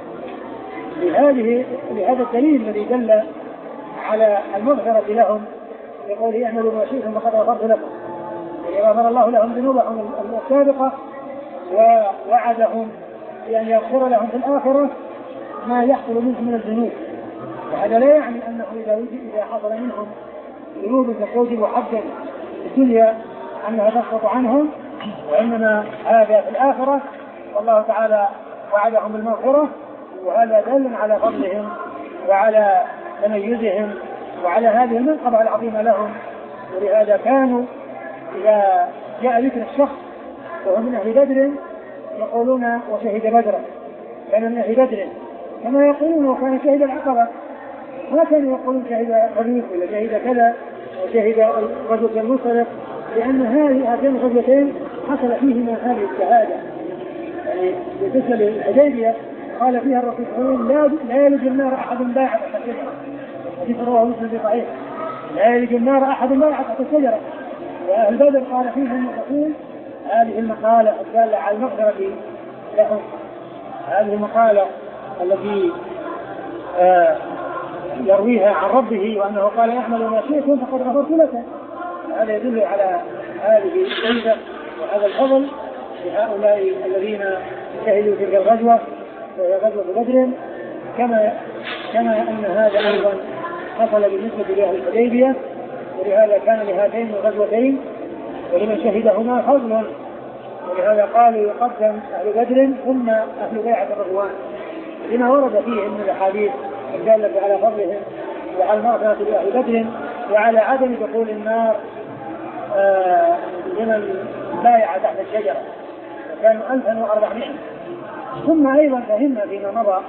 لهذه لهذا الدليل الذي دل على المغفرة لهم يقول اعملوا ما شئتم فقد غفرت لكم غفر الله لهم ذنوبهم السابقة ووعدهم بأن يغفر لهم في الآخرة ما يحصل منهم من الذنوب. وهذا لا يعني أنه إذا إذا حصل منهم ذنوب توجب حدا في الدنيا أنها تسقط عنهم وإنما هذا في الآخرة والله تعالى وعدهم بالمغفرة وهذا دل على فضلهم وعلى تميزهم وعلى هذه المنقبة العظيمة لهم. ولهذا كانوا إذا جاء ذكر الشخص وهو من أهل بدر يقولون وشهد بدرا كان من أهل بدر كما يقولون وكان شهد العقبة ما كانوا يقولون شهد خليف ولا شهد كذا وشهد رجل المصرف لأن هذه هاتين الغزوتين حصل فيهما هذه الشهادة يعني بالنسبة للحديبية قال فيها الرسول صلى الله عليه وسلم لا يلج النار أحد بايع تحت الشجرة. حديث رواه مسلم في صحيح. لا يلج النار أحد بايع تحت الشجرة. وأهل بدر قال فيهم الرسول هذه المقالة الدالة على المغفرة لهم، هذه المقالة التي آه يرويها عن ربه وأنه قال يحمل ما شئتم فقد غفرت لكم. هذا يدل على هذه الشدة وهذا الفضل لهؤلاء الذين شهدوا تلك الغزوة وهي غزوة بدر، كما كما أن هذا أيضا حصل بالنسبة لأهل الحديبية، ولهذا كان لهاتين الغزوتين ولمن شهدهما فضل، ولهذا قالوا يقدم أهل بدر ثم أهل بيعة الرضوان لما ورد فيهم من الأحاديث الدالة على فضلهم وعلى المغفرة لأهل بدر وعلى عدم دخول النار آه لمن بايع تحت الشجرة، وكانوا ألفا وأربعمائة. ثم أيضا فهمنا فيما مضى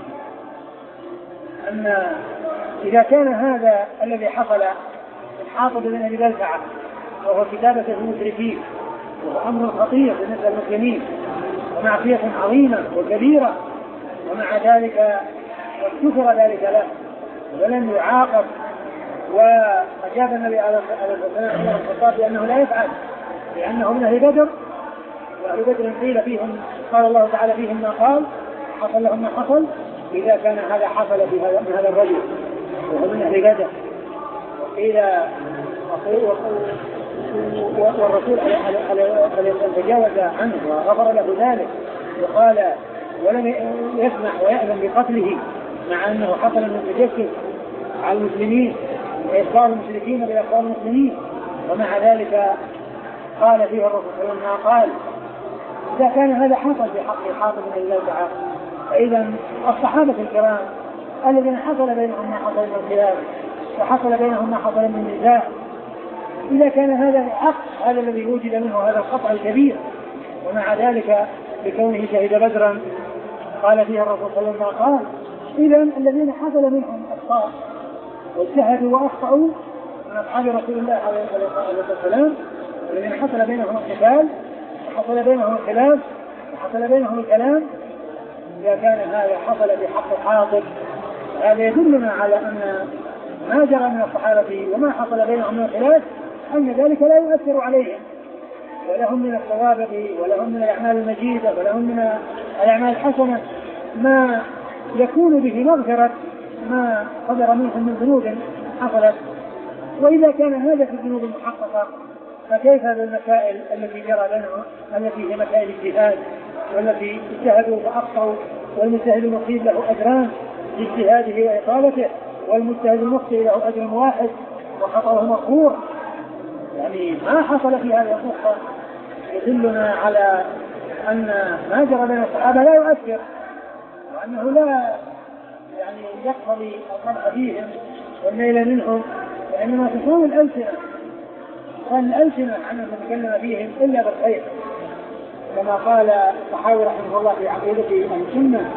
أن إذا كان هذا الذي حصل الحاطب بن أبي بلتعة وهو كتابة المشركين وهو أمر خطير بالنسبة للمسلمين ومعصية عظيمة وكبيرة، ومع ذلك اغتفر ذلك له ولم يعاقب، وأجاب النبي عليه الصلاة والسلام بأنه لا يفعل لأنه من أهل بدر، وأهل بدر قيل فيهم قال الله تعالى فيهم ما قال حصل لهم ما حصل إذا كان هذا حصل من هذا الرجل وهو من أهل بدر. وقيل والرسول تجاوز عنه وغفر له ذلك وقال ولم يسمح ويأذن بقتله، مع أنه حصل من التجسس على المسلمين وإخبار المشركين بإخبار المسلمين، ومع ذلك قال فيه الرسول صلى الله عليه وسلم قال إذا كان هذا حصل في حق حاطب بن أبي بلتعة فإذا الصحابة الكرام الذين حصل بينهم ما حصل من الخلاف وحصل بينهم ما حصل من النزاع، إذا كان هذا الحق هذا الذي وجد منه هذا الخطأ الكبير، ومع ذلك بكونه شهد بدرا قال فيها الرسول صلى الله عليه وسلم قال إذا الذين حصل منهم أخطاء واجتهدوا وأخطأوا من أصحاب رسول الله عليه الصلاة والسلام الذين حصل بينهم القتال وحصل بينهم الخلاف وحصل بينهم الكلام، إذا كان هذا حصل بحق حاطب هذا يدلنا على أن ما جرى من الصحابة وما حصل بينهم من الخلاف أن ذلك لا يؤثر عليهم، ولهم من الثوابت ولهم من الأعمال المجيدة ولهم من الأعمال الحسنة ما يكون به مغفرة ما قدر منهم من ذنوب حصلت. وإذا كان هذا في الذنوب المحققة فكيف بالمسائل التي جرى بينهم التي هي مسائل اجتهاد والتي اجتهدوا فأخطأوا، والمجتهد المصيب له أجران لاجتهاده وإطالته، والمجتهد المخطئ له أجر واحد وخطأه مغفور. يعني ما حصل في هذه القصة يدلنا على أن ما جرى بين الصحابة لا يؤثر، وأنه لا يعني يقتضي الطمع فيهم والميل منهم، وإنما تصون الألسنة قال الألسنة عن أن نتكلم فيهم إلا بالخير، كما قال الصحابي رحمه الله في عقيدته عن السنة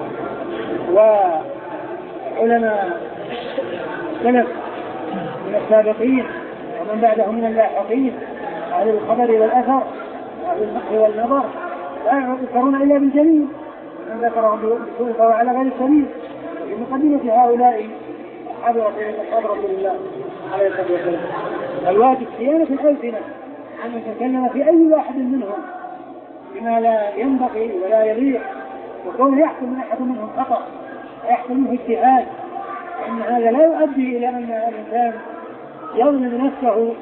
وعلماء سلف من السابقين ومن بعدهم من اللاحقين أهل الخبر والأثر وأهل الفقه والنظر لا يذكرون إلا بالجميل، من ذكرهم بالسوء فهو على غير السبيل. في مقدمة هؤلاء أصحاب رسول الله عليه الصلاة والسلام الواجب صيانة الألسنة أن نتكلم في أي واحد منهم بما لا ينبغي ولا يليق، وكون يحصل من أحد منهم خطأ ويحصل منه اجتهاد، وأن هذا لا يؤدي إلى أن الإنسان يظلم نفسه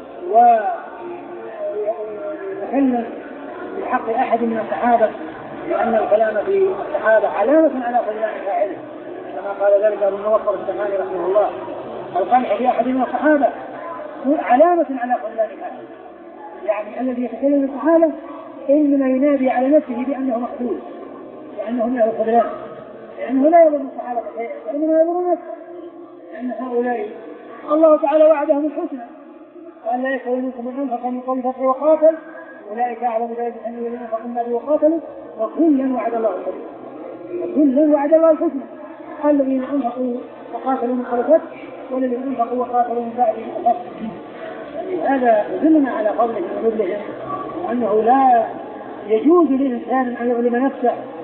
ويتكلم بحق أحد من الصحابة، لأن الكلام في الصحابة علامة على خذلان فاعله، كما قال ذلك ابن موفر السماني رحمه الله القمح في أحد من الصحابة علامة على خذلان فاعله، يعني الذي يتكلم الصحابة إنما ينادي على نفسه بأنه مخذول، لأنه من الخذلان، لأنه لا يظن الصحابة شيئا وإنما يظن نفسه، لأن هؤلاء الله تعالى وعدهم الحسنى قال لا يستوي منكم من أنفق من قبل الفتح وقاتل أولئك أعلم بدرجة من الذين أنفقوا من قبل وقاتلوا وكلا وعد الله الحسنى، وكلا وعد الله الحسنى الذين أنفقوا وقاتلوا من قبل الفتح والذين أنفقوا وقاتلوا من بعد الفتح. يعني هذا يدلنا على فضلهم وفضلهم، وأنه لا يجوز للإنسان أن يظلم نفسه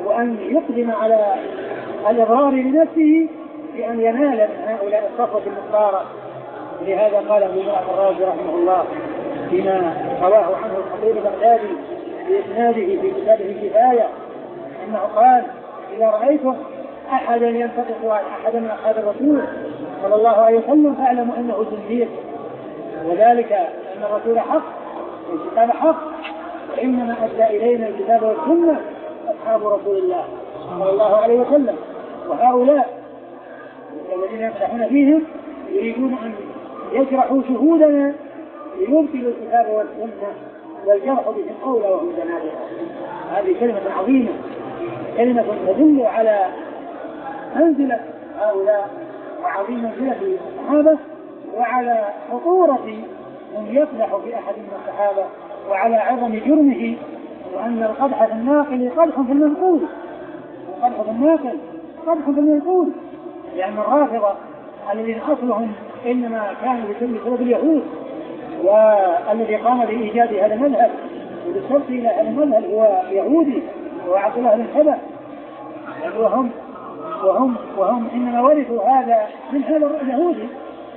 وأن يقدم على الإضرار بنفسه بأن ينال من هؤلاء الصفوة المختارة. لهذا قال ابن الرازي رحمه الله فيما رواه عنه الخطيب البغدادي بإسناده في كتابه الكفاية أنه قال: إذا رأيتم أحدا ينتقص عن أحد من أصحاب الرسول صلى الله عليه وسلم فاعلموا أنه زنديق، وذلك أن الرسول حق والكتاب حق، وإنما أدى إلينا الكتاب والسنة أصحاب رسول الله صلى الله عليه وسلم. وهؤلاء الذين يمدحون فيهم يريدون أن يجرحوا شهودنا ليبطلوا الكتاب والسنة والجرح بهم أولى وهم زنادقة. هذه كلمة عظيمة، كلمة تدل على منزلة هؤلاء وعظيم منزلة الصحابة، وعلى خطورة من يفلح بأحد من الصحابة، وعلى عظم جرمه، وأن القدح في الناقل قدح في المنقول، القدح في الناقل قدح في المنقول، لأن الرافضة الذين أصلهم إنما كانوا بسبب اليهود، والذي قام بإيجاد هذا المذهب وبالصرف إلى هذا المذهب هو يهودي وهو عبد الله بن سبأ، وهم وهم وهم إنما ورثوا هذا من هذا اليهودي.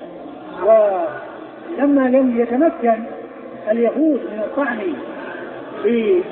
ولما لم يتمكن اليهود من الطعن في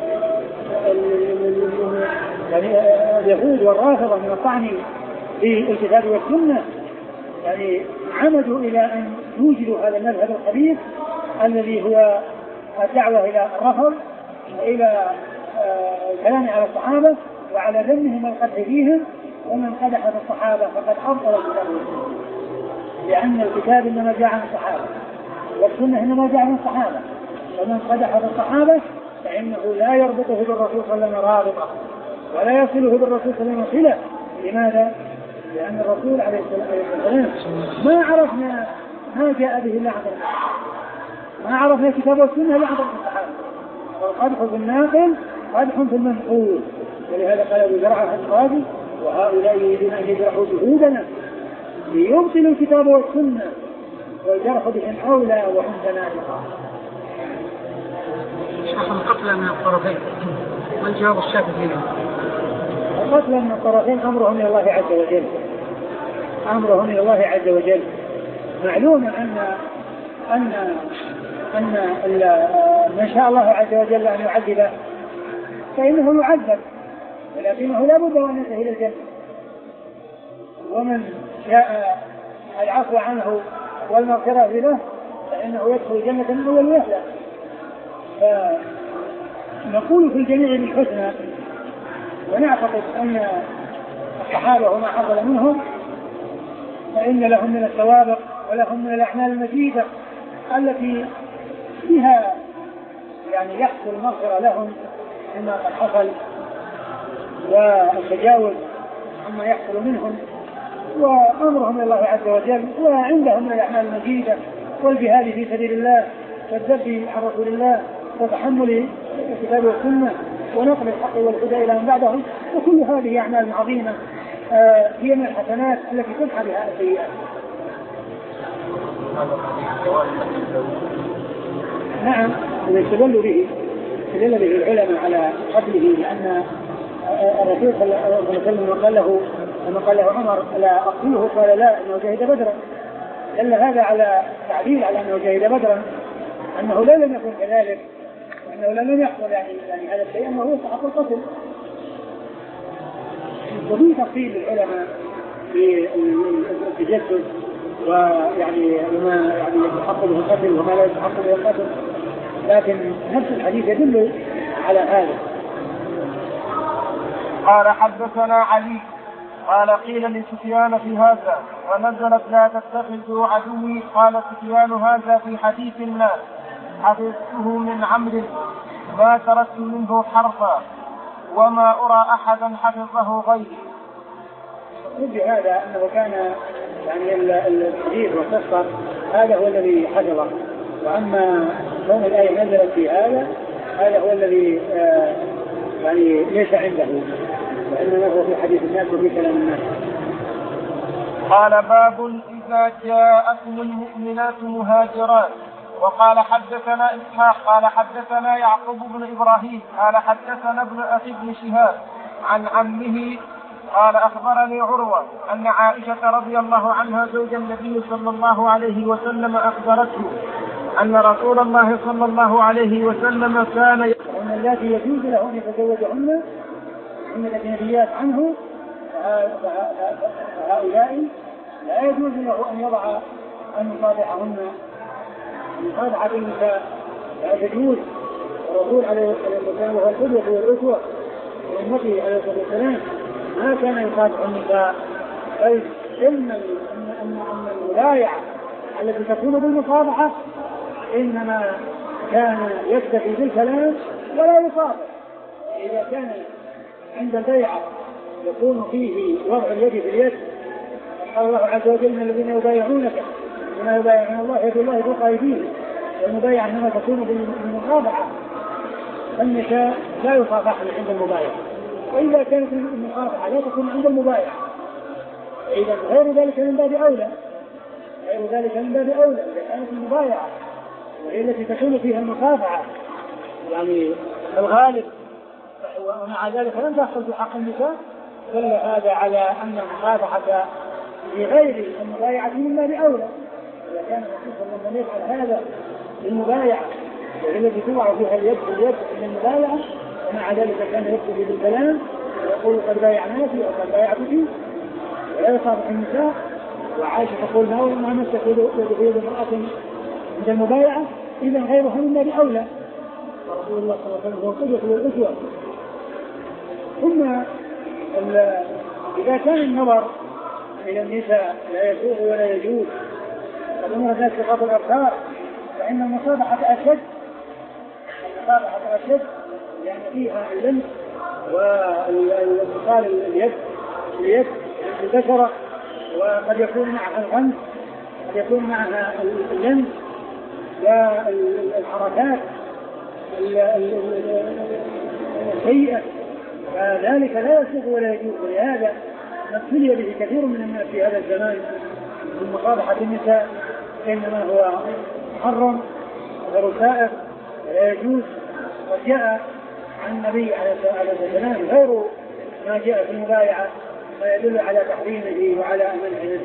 يعني اليهود والرافضة من الطعن في الكتاب والسنة، يعني عمدوا إلى أن يوجدوا هذا المذهب الخبيث الذي هو الدعوة إلى الرفض وإلى الكلام على الصحابة وعلى ذمهم والقدح فيهم، ومن قدح في الصحابة فقد أبطل الكتاب والسنة، لأن الكتاب إنما جاء عن الصحابة والسنة إنما جاء عن الصحابة، ومن قدح في الصحابة فإنه لا يربطه بالرسول صلى الله عليه وسلم رابطة ولا يصله بالرسول صلى الله عليه وسلم صلة. لماذا؟ لأن الرسول عليه السلام ما عرفنا ما جاء به إلا عن ما عرفنا الكتاب والسنة إلا عن الصحابة، والقدح في الناقل قدح في المنقول. ولهذا قال أبو زرعة الرازي: وهؤلاء يريدون أن يجرحوا شهودنا ليبطلوا الكتاب والسنة والجرح بهم أولى وهم زنادقة. شرح القتل من الطرفين، ما الجواب الشافي منه؟ القتل من الطرفين أمرهم إلى الله عز وجل، أمرهم إلى الله عز وجل. معلوم أن أن أن من شاء الله عز وجل أن يعذب فإنه يعذب، ولكنه لا بد أن ينتهي إلى الجنة. ومن شاء العفو عنه والمغفرة له فإنه يدخل الجنة من أول وهلة. فنقول في الجميع بالحسنى، ونعتقد أن الصحابة وما حصل منهم فإن لهم من السوابق ولهم من الأعمال المجيدة التي فيها يعني يحصل المغفرة لهم مما قد حصل والتجاوز عما يحصل منهم، وأمرهم إلى الله عز وجل، وعندهم من الأعمال المجيدة والجهاد في سبيل الله والذب عن رسول الله وتحمل الكتاب والسنة ونقل الحق والهدى إلى من بعدهم. وكل هذه أعمال عظيمة هي من الحسنات التي تمحى بها السيئات. نعم، يستدل به استدل به العلماء على قتله، لأن الرسول صلى الله عليه وسلم قال له لما قال له عمر لا أقتله قال لا إنه جاهد بدرا، دل هذا على تعليل على أنه جاهد بدرا، أنه لا لم يكن كذلك، وأنه لم يحصل يعني, يعني هذا الشيء أنه يستحق القتل. وفي تفصيل العلماء في التجسس ويعني وما يعني يستحق به القتل وما لا يستحق به القتل، لكن نفس الحديث يدل على هذا. قال حدثنا علي قال قيل لسفيان في هذا ونزلت لا تتخذوا عدوي، قال سفيان هذا في حديث الناس حفظته من عمرو ما تركت منه حرفا وما أرى أحدا حفظه غيري. بهذا أنه كان يعني الحديث والقصة هذا هو الذي حفظه، وأما كون الآية نزلت في هذا هذا هو الذي آه يعني ليس عنده، وإنما هو في حديث الناس وفي كلام الناس. قال باب إذا جاءتهم المؤمنات مهاجرات. وقال حدثنا إسحاق قال حدثنا يعقوب بن إبراهيم قال حدثنا ابن أخي بن شهاب عن عمه قال أخبرني عروة أن عائشة رضي الله عنها زوج النبي صلى الله عليه وسلم أخبرته أن رسول الله صلى الله عليه وسلم كان ومن التي يجوز له أن يتزوجهن من الأجنبيات عنه فهؤلاء لا يجوز له أن يضع أن يصافحهن مصافحة النساء لا تجوز. الرسول عليه الصلاة والسلام وهو القدوة والأسوة وأمته عليه الصلاة والسلام ما كان يصافح النساء، بل إن المبايعة التي تكون بالمصافحة إنما كان يكتفي بالكلام ولا يصافح. إذا كان عند البيعة يكون فيه وضع اليد في اليد، قال الله عز وجل من الذين يبايعونك وما يبايعون الله يد الله فوق أيديهم، والمبايعة إنما تكون بالمصافحة. النساء لا يصافحن عند المبايعة، وإذا كانت المصافحة لا تكون عند المبايعة إذا غير ذلك من باب أولى، غير ذلك من باب أولى إذا كانت المبايعة وهي التي تكون فيها المصافحة يعني الغالب، ومع ذلك لم تحصل في حق النساء، دل هذا على أن المصافحة لغير المبايعة من باب أولى. إذا كان الرسول صلى الله عليه وسلم يفعل هذا للمبايعة وهي التي توضع فيها اليد باليد من المبايعة، ومع ذلك كان يكتفي بالكلام ويقول قد بايعناك أو قد بايعتك ولا يصافح النساء. وعائشة تقول ما مسك يد امرأة عند المبايعة إذا غيرها من باب أولى. رسول الله صلى الله عليه وسلم هو القدوة والأسوة. ثم إذا كان النظر إلى النساء لا يسوغ ولا يجوز قد أمر الناس بغض الأبصار، فإن المصافحة أشد، المصافحة أشد لأن فيها اللمس والاتصال اليد اليد البشرة، وقد يكون معها الغمس، قد يكون معها اللمس والحركات السيئة، فذلك لا يسوغ ولا يجوز. ولهذا نبتلي به كثير من الناس في هذا الزمان من مصافحة النساء، إنما هو محرم غير سائغ ولا يجوز. وجاء عن النبي عليه الصلاة والسلام غير ما جاء في المبايعة ما يدل على تحريمه وعلى منعه.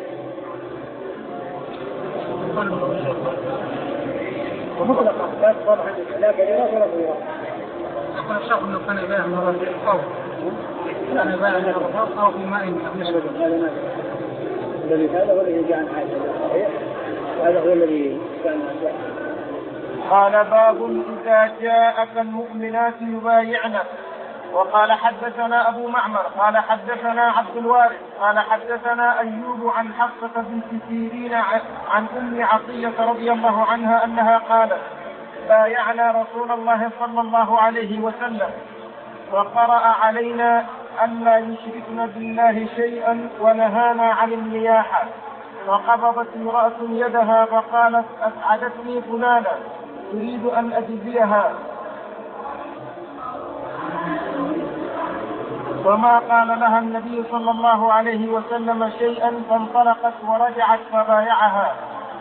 ومطلقا لا تصافح لا كبيرة ولا صغيرة. يقول الشيخ انه كان يبايع مرة في القوم، كان يبايع مرة أو في ماء هذا ما الذي هذا هو الذي جاء عن عائشة، هذا هو الذي كان جاء. قال باب إذا جاءك المؤمنات يبايعنك. وقال حدثنا أبو معمر قال حدثنا عبد الوارث قال حدثنا أيوب عن حفصة بنت سيرين عن أم عطية رضي الله عنها أنها قالت بايعنا رسول الله صلى الله عليه وسلم وقرأ علينا ألا يشركن بالله شيئا ونهانا عن النياحة، فقبضت امرأة يدها فقالت أسعدتني فلانة تريد أن أجزيها، وما قال لها النبي صلى الله عليه وسلم شيئا، فانطلقت ورجعت فبايعها.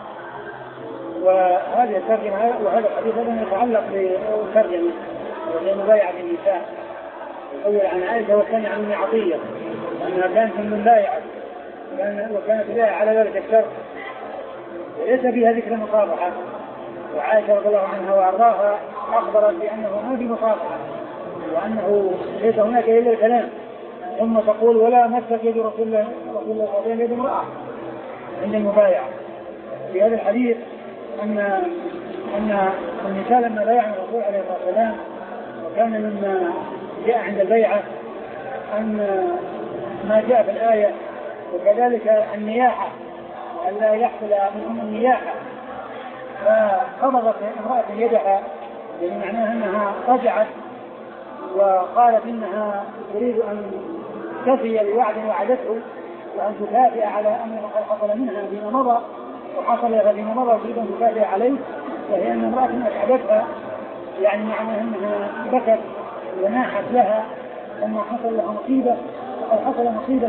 وهذه الترجمة وهذا الحديث أيضا يتعلق بالترجمة ومبايعة النساء، الأول عن عائشة والثاني عن أم عطية أنها كانت من بايعة وكانت بايعة على ذلك الشرط، وليس فيها ذكر مصافحة. وعائشة رضي الله عنها وأرضاها أخبرت بأنه ما في مصافحة وأنه ليس هناك إلا الكلام، ثم تقول ولا مست يد رسول الله رسول الله صلى الله عليه وسلم يد امرأة عند المبايعة. في هذا الحديث أن أن النساء لما بايعوا الرسول عليه الصلاة والسلام وكان مما جاء عند البيعة أن ما جاء في الآية، وكذلك النياحة أن لا يحصل منهم النياحة، فقبضت امرأة يدها يعني معناها أنها رجعت وقالت إنها تريد أن تفي لوعد وعدته وأن تكافئ على أن قد حصل منها فيما مضى وحصل لها فيما مضى وتريد أن تكافئ عليه، وهي أن امرأة أسعدتها يعني معناها أنها بكت وناحت لها لما حصل لها مصيبة، وقد حصل مصيبة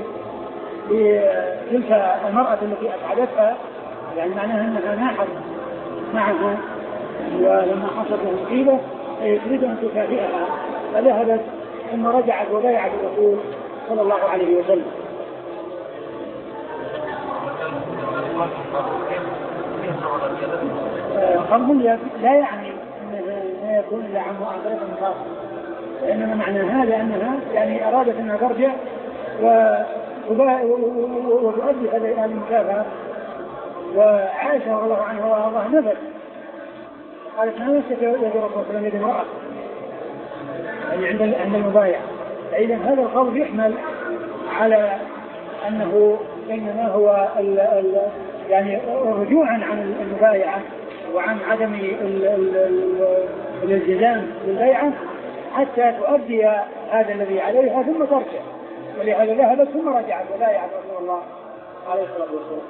لتلك المرأة التي أسعدتها، يعني معناها أنها ناحت معها ولما حصلت لها مصيبة تريد أن تكافئها، فذهبت ثم رجعت وبايعت الرسول صلى الله عليه وسلم. قرض اليد لا يعني أنه يكون إلا عن مؤاخرة خاصة، وإنما معنى هذا أنها يعني أرادت أنها ترجع وتؤدي هذه المكافأة. وعائشة رضي الله عنها وأرضاها نفت قالت ما مسك يد الرسول صلى الله عليه وسلم يد امرأة يعني عند عند المبايع. فإذا هذا القول يحمل على أنه إنما هو ال ال يعني رجوعا عن المبايعة وعن عدم الالتزام بالبيعة حتى تؤدي هذا الذي عليها ثم ترجع، ولهذا ذهبت ثم رجعت وبايعت رسول الله عليه الصلاة والسلام.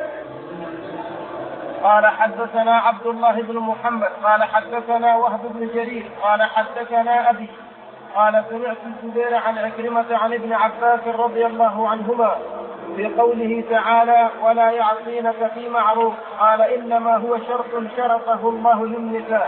قال حدثنا عبد الله بن محمد قال حدثنا وهب بن جرير قال حدثنا أبي قال سمعت الزبير عن عكرمة عن ابن عباس رضي الله عنهما في قوله تعالى ولا يعصينك في معروف قال إنما هو شرط شرطه الله للنساء.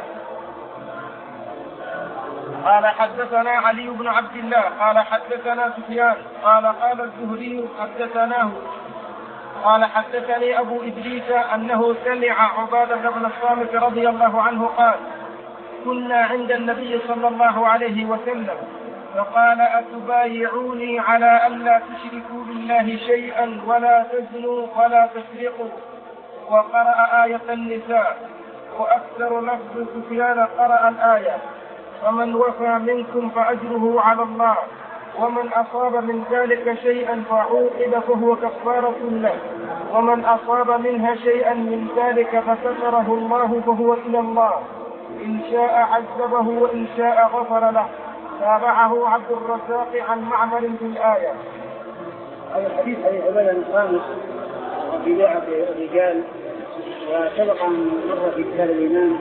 قال حدثنا علي بن عبد الله قال حدثنا سفيان قال قال الزهري حدثناه قال حدثني أبو إدريس أنه سمع عبادة بن الصامت رضي الله عنه قال كنا عند النبي صلى الله عليه وسلم فقال أتبايعوني على ألا تشركوا بالله شيئا ولا تزنوا ولا تسرقوا وقرأ آية النساء وأكثر لفظ سفيان قرأ الآية ومن وفى منكم فأجره على الله ومن أصاب من ذلك شيئا فعوقب فهو كفارة له ومن أصاب منها شيئا من ذلك فستره الله فهو إلى الله إن شاء عذبه وإن شاء غفر له. تابعه عبد الرزاق عن معمر في الآية. هذا الحديث حديث عبادة بن الصامت في بيعة الرجال وسبق أن مر في كتاب الإيمان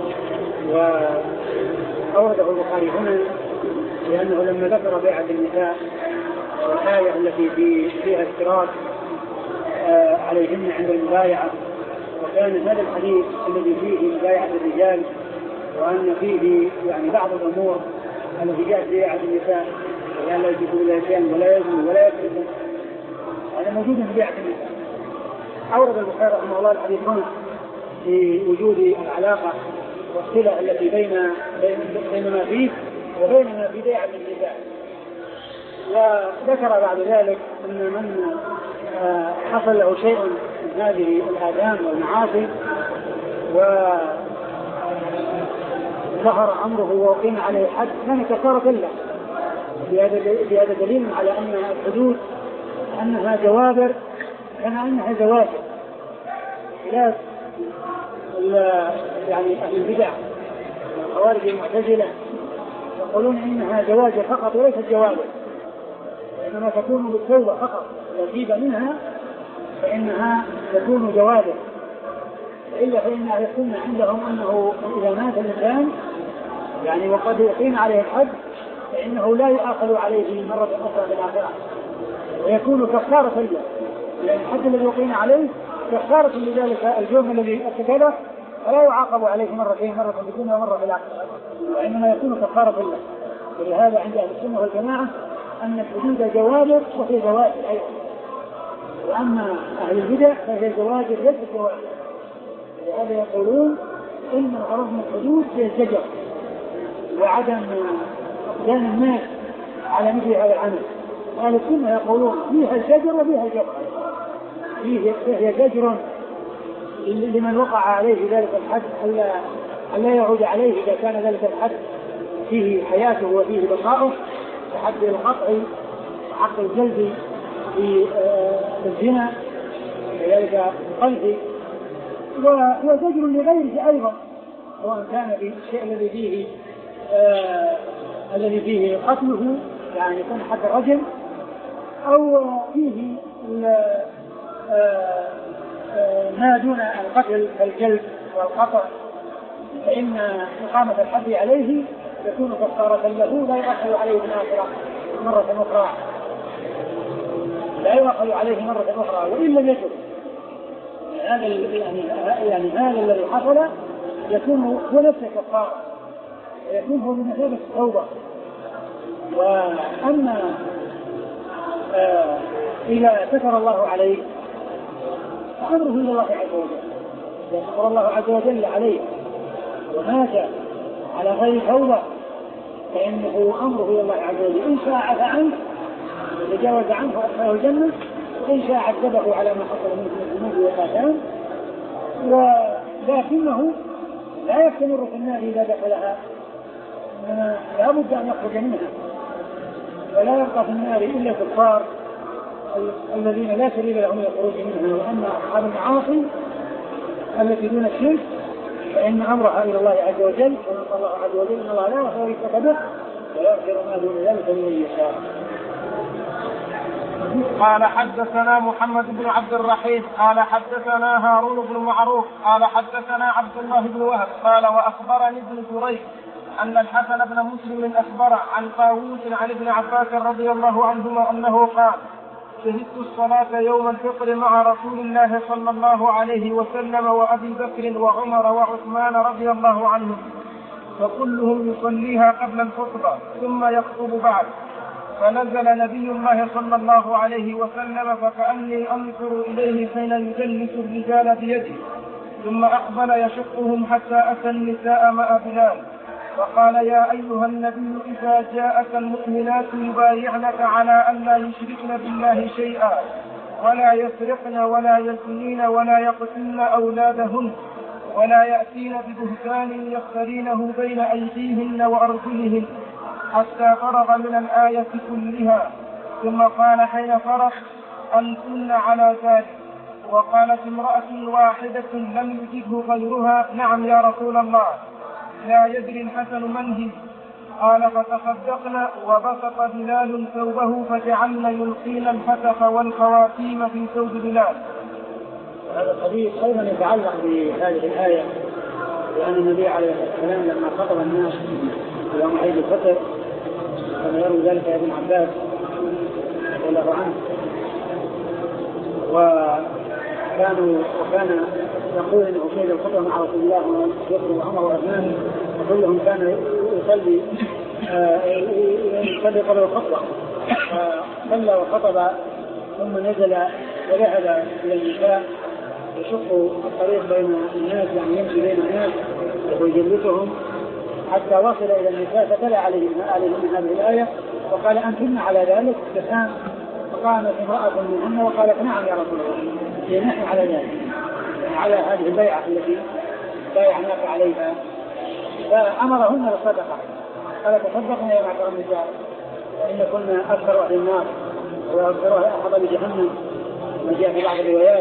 وأورده البخاري هنا لأنه لما ذكر بيعة النساء والآية التي فيها اشتراط عليهن عند المبايعة وكان هذا الحديث الذي فيه مبايعة الرجال وأن فيه يعني بعض الأمور التي جاءت بيعة النساء وأن لا يجب إلى شيئا ولا يزن ولا يكذب هذا موجود في بيعة النساء. أورد البخاري رحمه الله الحديث هنا في وجود العلاقة والصلة التي بين بين ما فيه وبين ما في بيعة النساء. وذكر بعد ذلك أن من حصل له شيء من هذه الآثام والمعاصي وظهر أمره وقيم عليه حد كان كفارة له. بهذا دليل على أن الحدود أنها جوابر كما أنها زواجر. خلاف يعني أهل البدع والخوارج المعتزلة يقولون إنها زواجر فقط وليست جوابر، إنما تكون بالتوبة فقط تجيب منها فإنها تكون جوابر. إلا فإن أهل السنة عندهم أنه إذا مات الإنسان يعني وقد يقيم عليه الحد فإنه لا يؤاخذ عليه مرة أخرى في الآخرة ويكون كفارة له، لأن الحد الذي يقيم عليه كفارة لذلك الجرم الذي ارتكبه فلا يعاقب عليه مرتين مرة في الدنيا ومرة في الآخرة وإنما يكون كفارة له. ولهذا عند أهل السنة والجماعة أن الحدود جوابر وهي جوابر أيضا، وأما أهل البدع فهي جواجر ليست جوابر. ولهذا يقولون إن الغرض من الحدود هي الزجر وعدم أقدام الناس على مثل هذا العمل. أهل السنة يقولون فيها الزجر وفيها الجبر، فيها زجر لمن وقع عليه ذلك الحد ألا يعود عليه إذا كان ذلك الحد فيه حياته وفيه بقاؤه كحد القطع وحق الجلد في الزنا وذلك القلب، وزجر لغيره أيضا سواء كان في الشيء الذي فيه آه الذي فيه قتله يعني يكون حد الرجم أو فيه آه آه ما دون القتل كالجلد والقطع، فإن إقامة الحد عليه يكون كفارة له لا يؤخذ عليه في الآخرة مرة أخرى لا يؤخذ عليه مرة أخرى وإن لم يتب. هذا يعني يعني هذا الذي حصل يكون هو نفسه كفارة، يكون هو بمثابة التوبة وأما آه إذا ستر الله عليه فأمره إلى الله عز وجل. إذا ستر الله عز وجل عليه ومات على غير توبة فإنه أمره إلى الله عز وجل، إن شاء عفى عنه وتجاوز عنه وأدخله الجنة، وإن شاء عذبه على ما حصل منه من الذنوب والآثام، ولكنه لا يستمر في النار إذا دخلها، إنما لا بد أن يخرج منها، ولا يبقى في النار إلا الكفار الذين لا سبيل لهم الخروج منها. وأما أصحاب المعاصي التي دون الشرك فإن أمرها إلى الله عز وجل، ونسأل الله عز وجل إن الله لا يغفر يشرك به ويغفر ما دون ذلك لمن يشاء. قال حدثنا محمد بن عبد الرحيم قال حدثنا هارون بن معروف قال حدثنا عبد الله بن وهب قال وأخبرني ابن جريج أن الحسن بن مسلم أخبر عن طاووس عن ابن عباس رضي الله عنهما أنه قال شهدت الصلاة يوم الفطر مع رسول الله صلى الله عليه وسلم وأبي بكر وعمر وعثمان رضي الله عنهم، فكلهم يصليها قبل الخطبة ثم يخطب بعد، فنزل نبي الله صلى الله عليه وسلم فكأني أنظر إليه حين يجلس الرجال بيده، ثم أقبل يشقهم حتى أتى النساء مع بلال فقال يا أيها النبي إذا جاءك المؤمنات يبايعنك على أن لا يشركن بالله شيئا ولا يسرقن ولا يزنين ولا يقتلن أولادهن ولا يأتين ببهتان يفترينه بين أيديهن وأرجلهن حتى فرغ من الآية كلها، ثم قال حين فرغ أنتن على ذلك. وقالت امرأة واحدة لم يجبه غيرها نعم يا رسول الله لا يدري الحسن من هي؟ قال فتصدقنا وبسط بلال ثوبه فجعلنا يلقين الفتق والخواتيم في ثوب بلال. هذا الحديث أيضا يتعلق بهذه الآية، لأن النبي عليه الصلاة والسلام لما خطب الناس يوم عيد الفطر كما يروي ذلك ابن عباس رضي الله عنه، وكانوا وكان يقول انه شهد الخطبه مع رسول الله وابو بكر وعمر وعثمان وكلهم كان يصلي يصلي قبل الخطبه، فصلى وخطب ثم نزل وذهب الى النساء يشق الطريق بين الناس، يعني يمشي بين الناس ويجلسهم حتى وصل الى النساء فتلا عليهم هذه الايه وقال انتن على ذلك؟ فقامت امراه منهن وقالت نعم يا رسول الله نحن على ذلك، على هذه البيعه التي بايعناك عليها. فامرهن بالصدقه، قال تصدقنا يا معشر النساء ان كنا اكثر اهل النار واكثرها احظى بجهنم، ما جاء في بعض الروايات.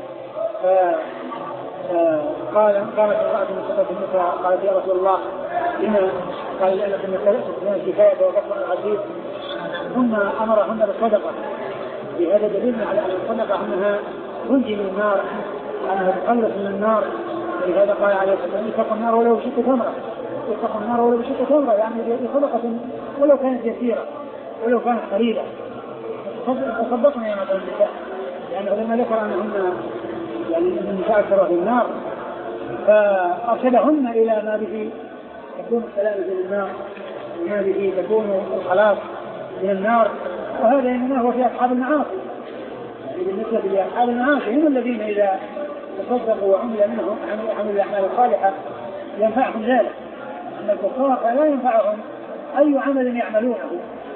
قال قامت امراه من صفه النساء قالت يا رسول الله لما؟ قال لأنك من الكفاية وكثر العزيز، ثم أمرهن بالصدقة، بهذا دليل على أن الصدقة أنها تنجي من النار، أنها تخلص من النار. لهذا قال عليه الصلاة والسلام اتقوا النار ولو بشق تمرة، اتقوا النار ولو بشق تمرة، يعني بصدقة ولو كانت يسيرة ولو كانت قليلة. تصدقنا يا معشر النساء، لأنه لما ذكر أنهن يعني النساء أكثر في النار فأرشدهن إلى ما به تكون السلامة من النار وما به تكون الخلاص من النار. وهذا إنما هو في أصحاب المعاصي، يعني بالنسبة لأصحاب المعاصي هم الذين إذا تصدقوا وعمل منهم عمل الأعمال الصالحة ينفعهم ذلك، أن الكفار لا ينفعهم أي عمل يعملونه،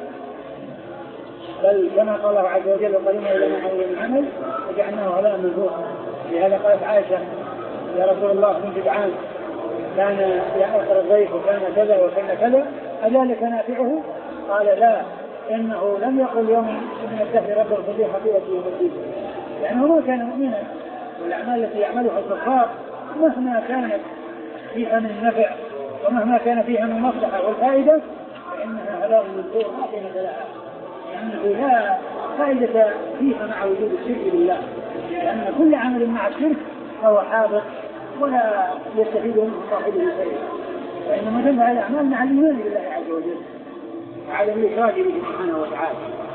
بل كما قال الله عز وجل وقدمنا إلى ما عملوا من عمل وجعلناه هباء منثورا. لهذا قالت عائشة يا رسول الله كنت جعان كان يأخر الضيف وكان كذا وكان كذا أذلك نافعه؟ قال لا، إنه لم يقل يوم من الدهر رب اغفر لي خطيئتي ومصيبتي، لأنه ما كان مؤمنا، والأعمال التي يعملها الكفار مهما كانت فيها من النفع ومهما كان فيها من المصلحة والفائدة فإنها هباء منثور ما قيمة لها، لأنه لا فائدة فيها مع وجود الشرك بالله، لأن كل عمل مع الشرك فهو حابط ولا يستفيد منه صاحبه شيئا، وإنما تنفع الأعمال مع الإيمان بالله عز وجل على الإشراك به سبحانه وتعالى.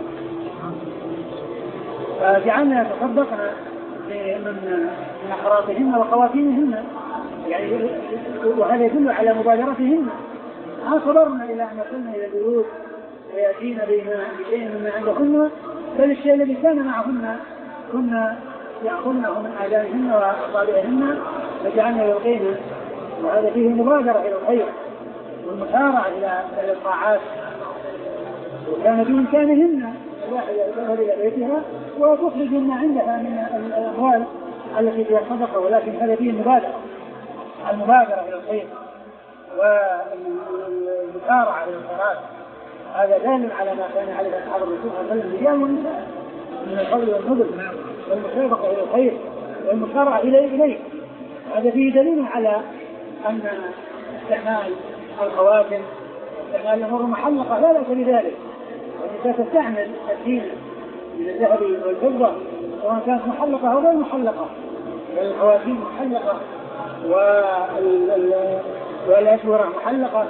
فجعلنا تصدقنا من أحراتهن وخواتيمهن، يعني وهذا يدل على مبادرتهن، ما صبرنا إلى أن وصلنا إلى البيوت ويأتين بشيء مما عندهن، بل الشيء الذي كان معهن كنا يأخذنه من آذانهن وأصابعهن فجعلنا يلقين، وهذا فيه مبادرة إلى الخير والمسارعة إلى الطاعات. وكان بإمكانهن الواحدة تذهب إلى بيتها وتخرج ما عندها من الأموال التي فيها الصدقة، ولكن هذا فيه المبادرة المبادرة إلى الخير والمسارعة إلى الخيرات. هذا دال على ما كان عليه أصحاب الرسول صلى الله عليه وسلم رجال ونساء من الفضل والفضل والمسابقة إلى الخير والمسارعة إليه إليه. هذا فيه دليل على أن استعمال الخواتم استعمال الأمور المحلقة لا بأس بذلك، والنساء تستعمل الدين من الذهب والفضة سواء كانت محلقة أو غير محلقة، والخواتيم محلقة والأسورة محلقة،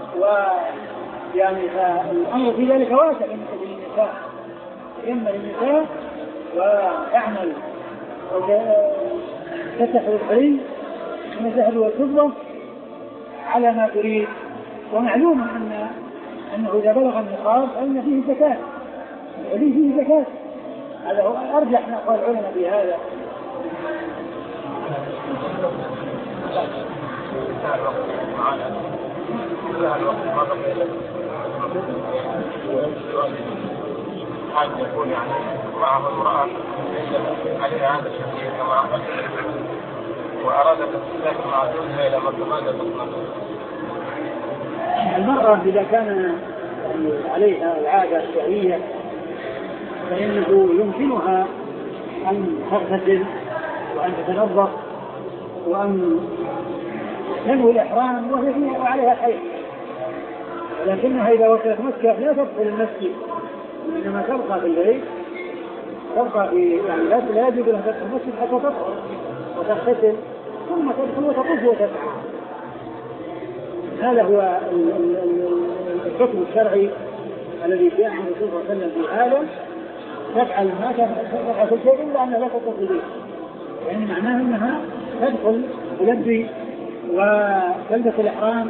ويعني الأمر في ذلك واسع بالنسبة للنساء. يمل النساء ويعمل أو تتخذ الحلي من الذهب والفضة على ما تريد. ومعلوم أن أنه إذا بلغ النصاب فإن فيه زكاة، الحلي فيه زكاة. هذا هو أرجح أقوال العلماء بهذا. حال يكون يعني معه امرأة عليها هذا الشيء كما قلت وأرادت التسليم مع زوجها إلى ماذا تصنع؟ المرأة إذا كان عليها العادة الشرعية فإنه يمكنها أن تغتسل وأن تتنظف وأن تنوي الإحرام وعليها حيض، ولكنها إذا وصلت مكة لا تدخل المسجد، إنما تبقى في البيت، تبقى في يعني لا يجب لها تدخل المسجد حتى تطهر وتغتسل ثم تدخل وتطوف وتسعى. هذا هو الحكم الشرعي الذي جاء عن الرسول صلى الله عليه وسلم في هذا. تفعل ما تفعل كل شيء إلا أن لا تطوف به، يعني معناه أنها تدخل تلبي وتلبس الإحرام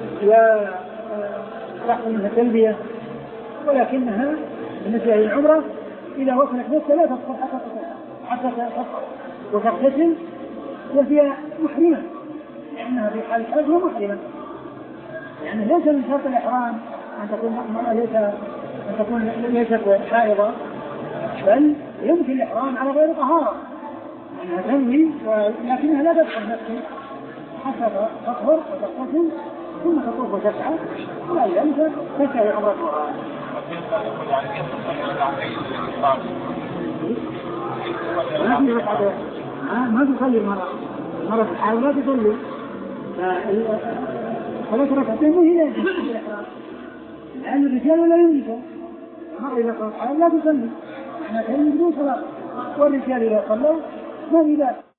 وتحصل منها تلبية، ولكنها بالنسبة للعمرة إذا وصلت مكة لا تدخل حتى تدخل وتغتسل وهي محرمة، لأنها في حال الحج محرمة. يعني ليس من شرط الإحرام أن تكون ليس أن تكون ليست حائضة، بل يمكن الإحرام على غير طهارة، أنها تنوي ولكنها لا تدخل نفسها حتى تطهر وتغتسل ثم تطوف وتسعى، ولا ذلك تسعى عمرتها. ما في مسعى ما تصلي المرأة مرة الحال ما تصلي ثلاث ركعتين وهي لا تجوز الإحرام، لأن الرجال ولا يملكوا. المرأة إذا صلت الحال لا تصلي، احنا كان بدون صلاة، والرجال إذا صلوا ما في ذلك.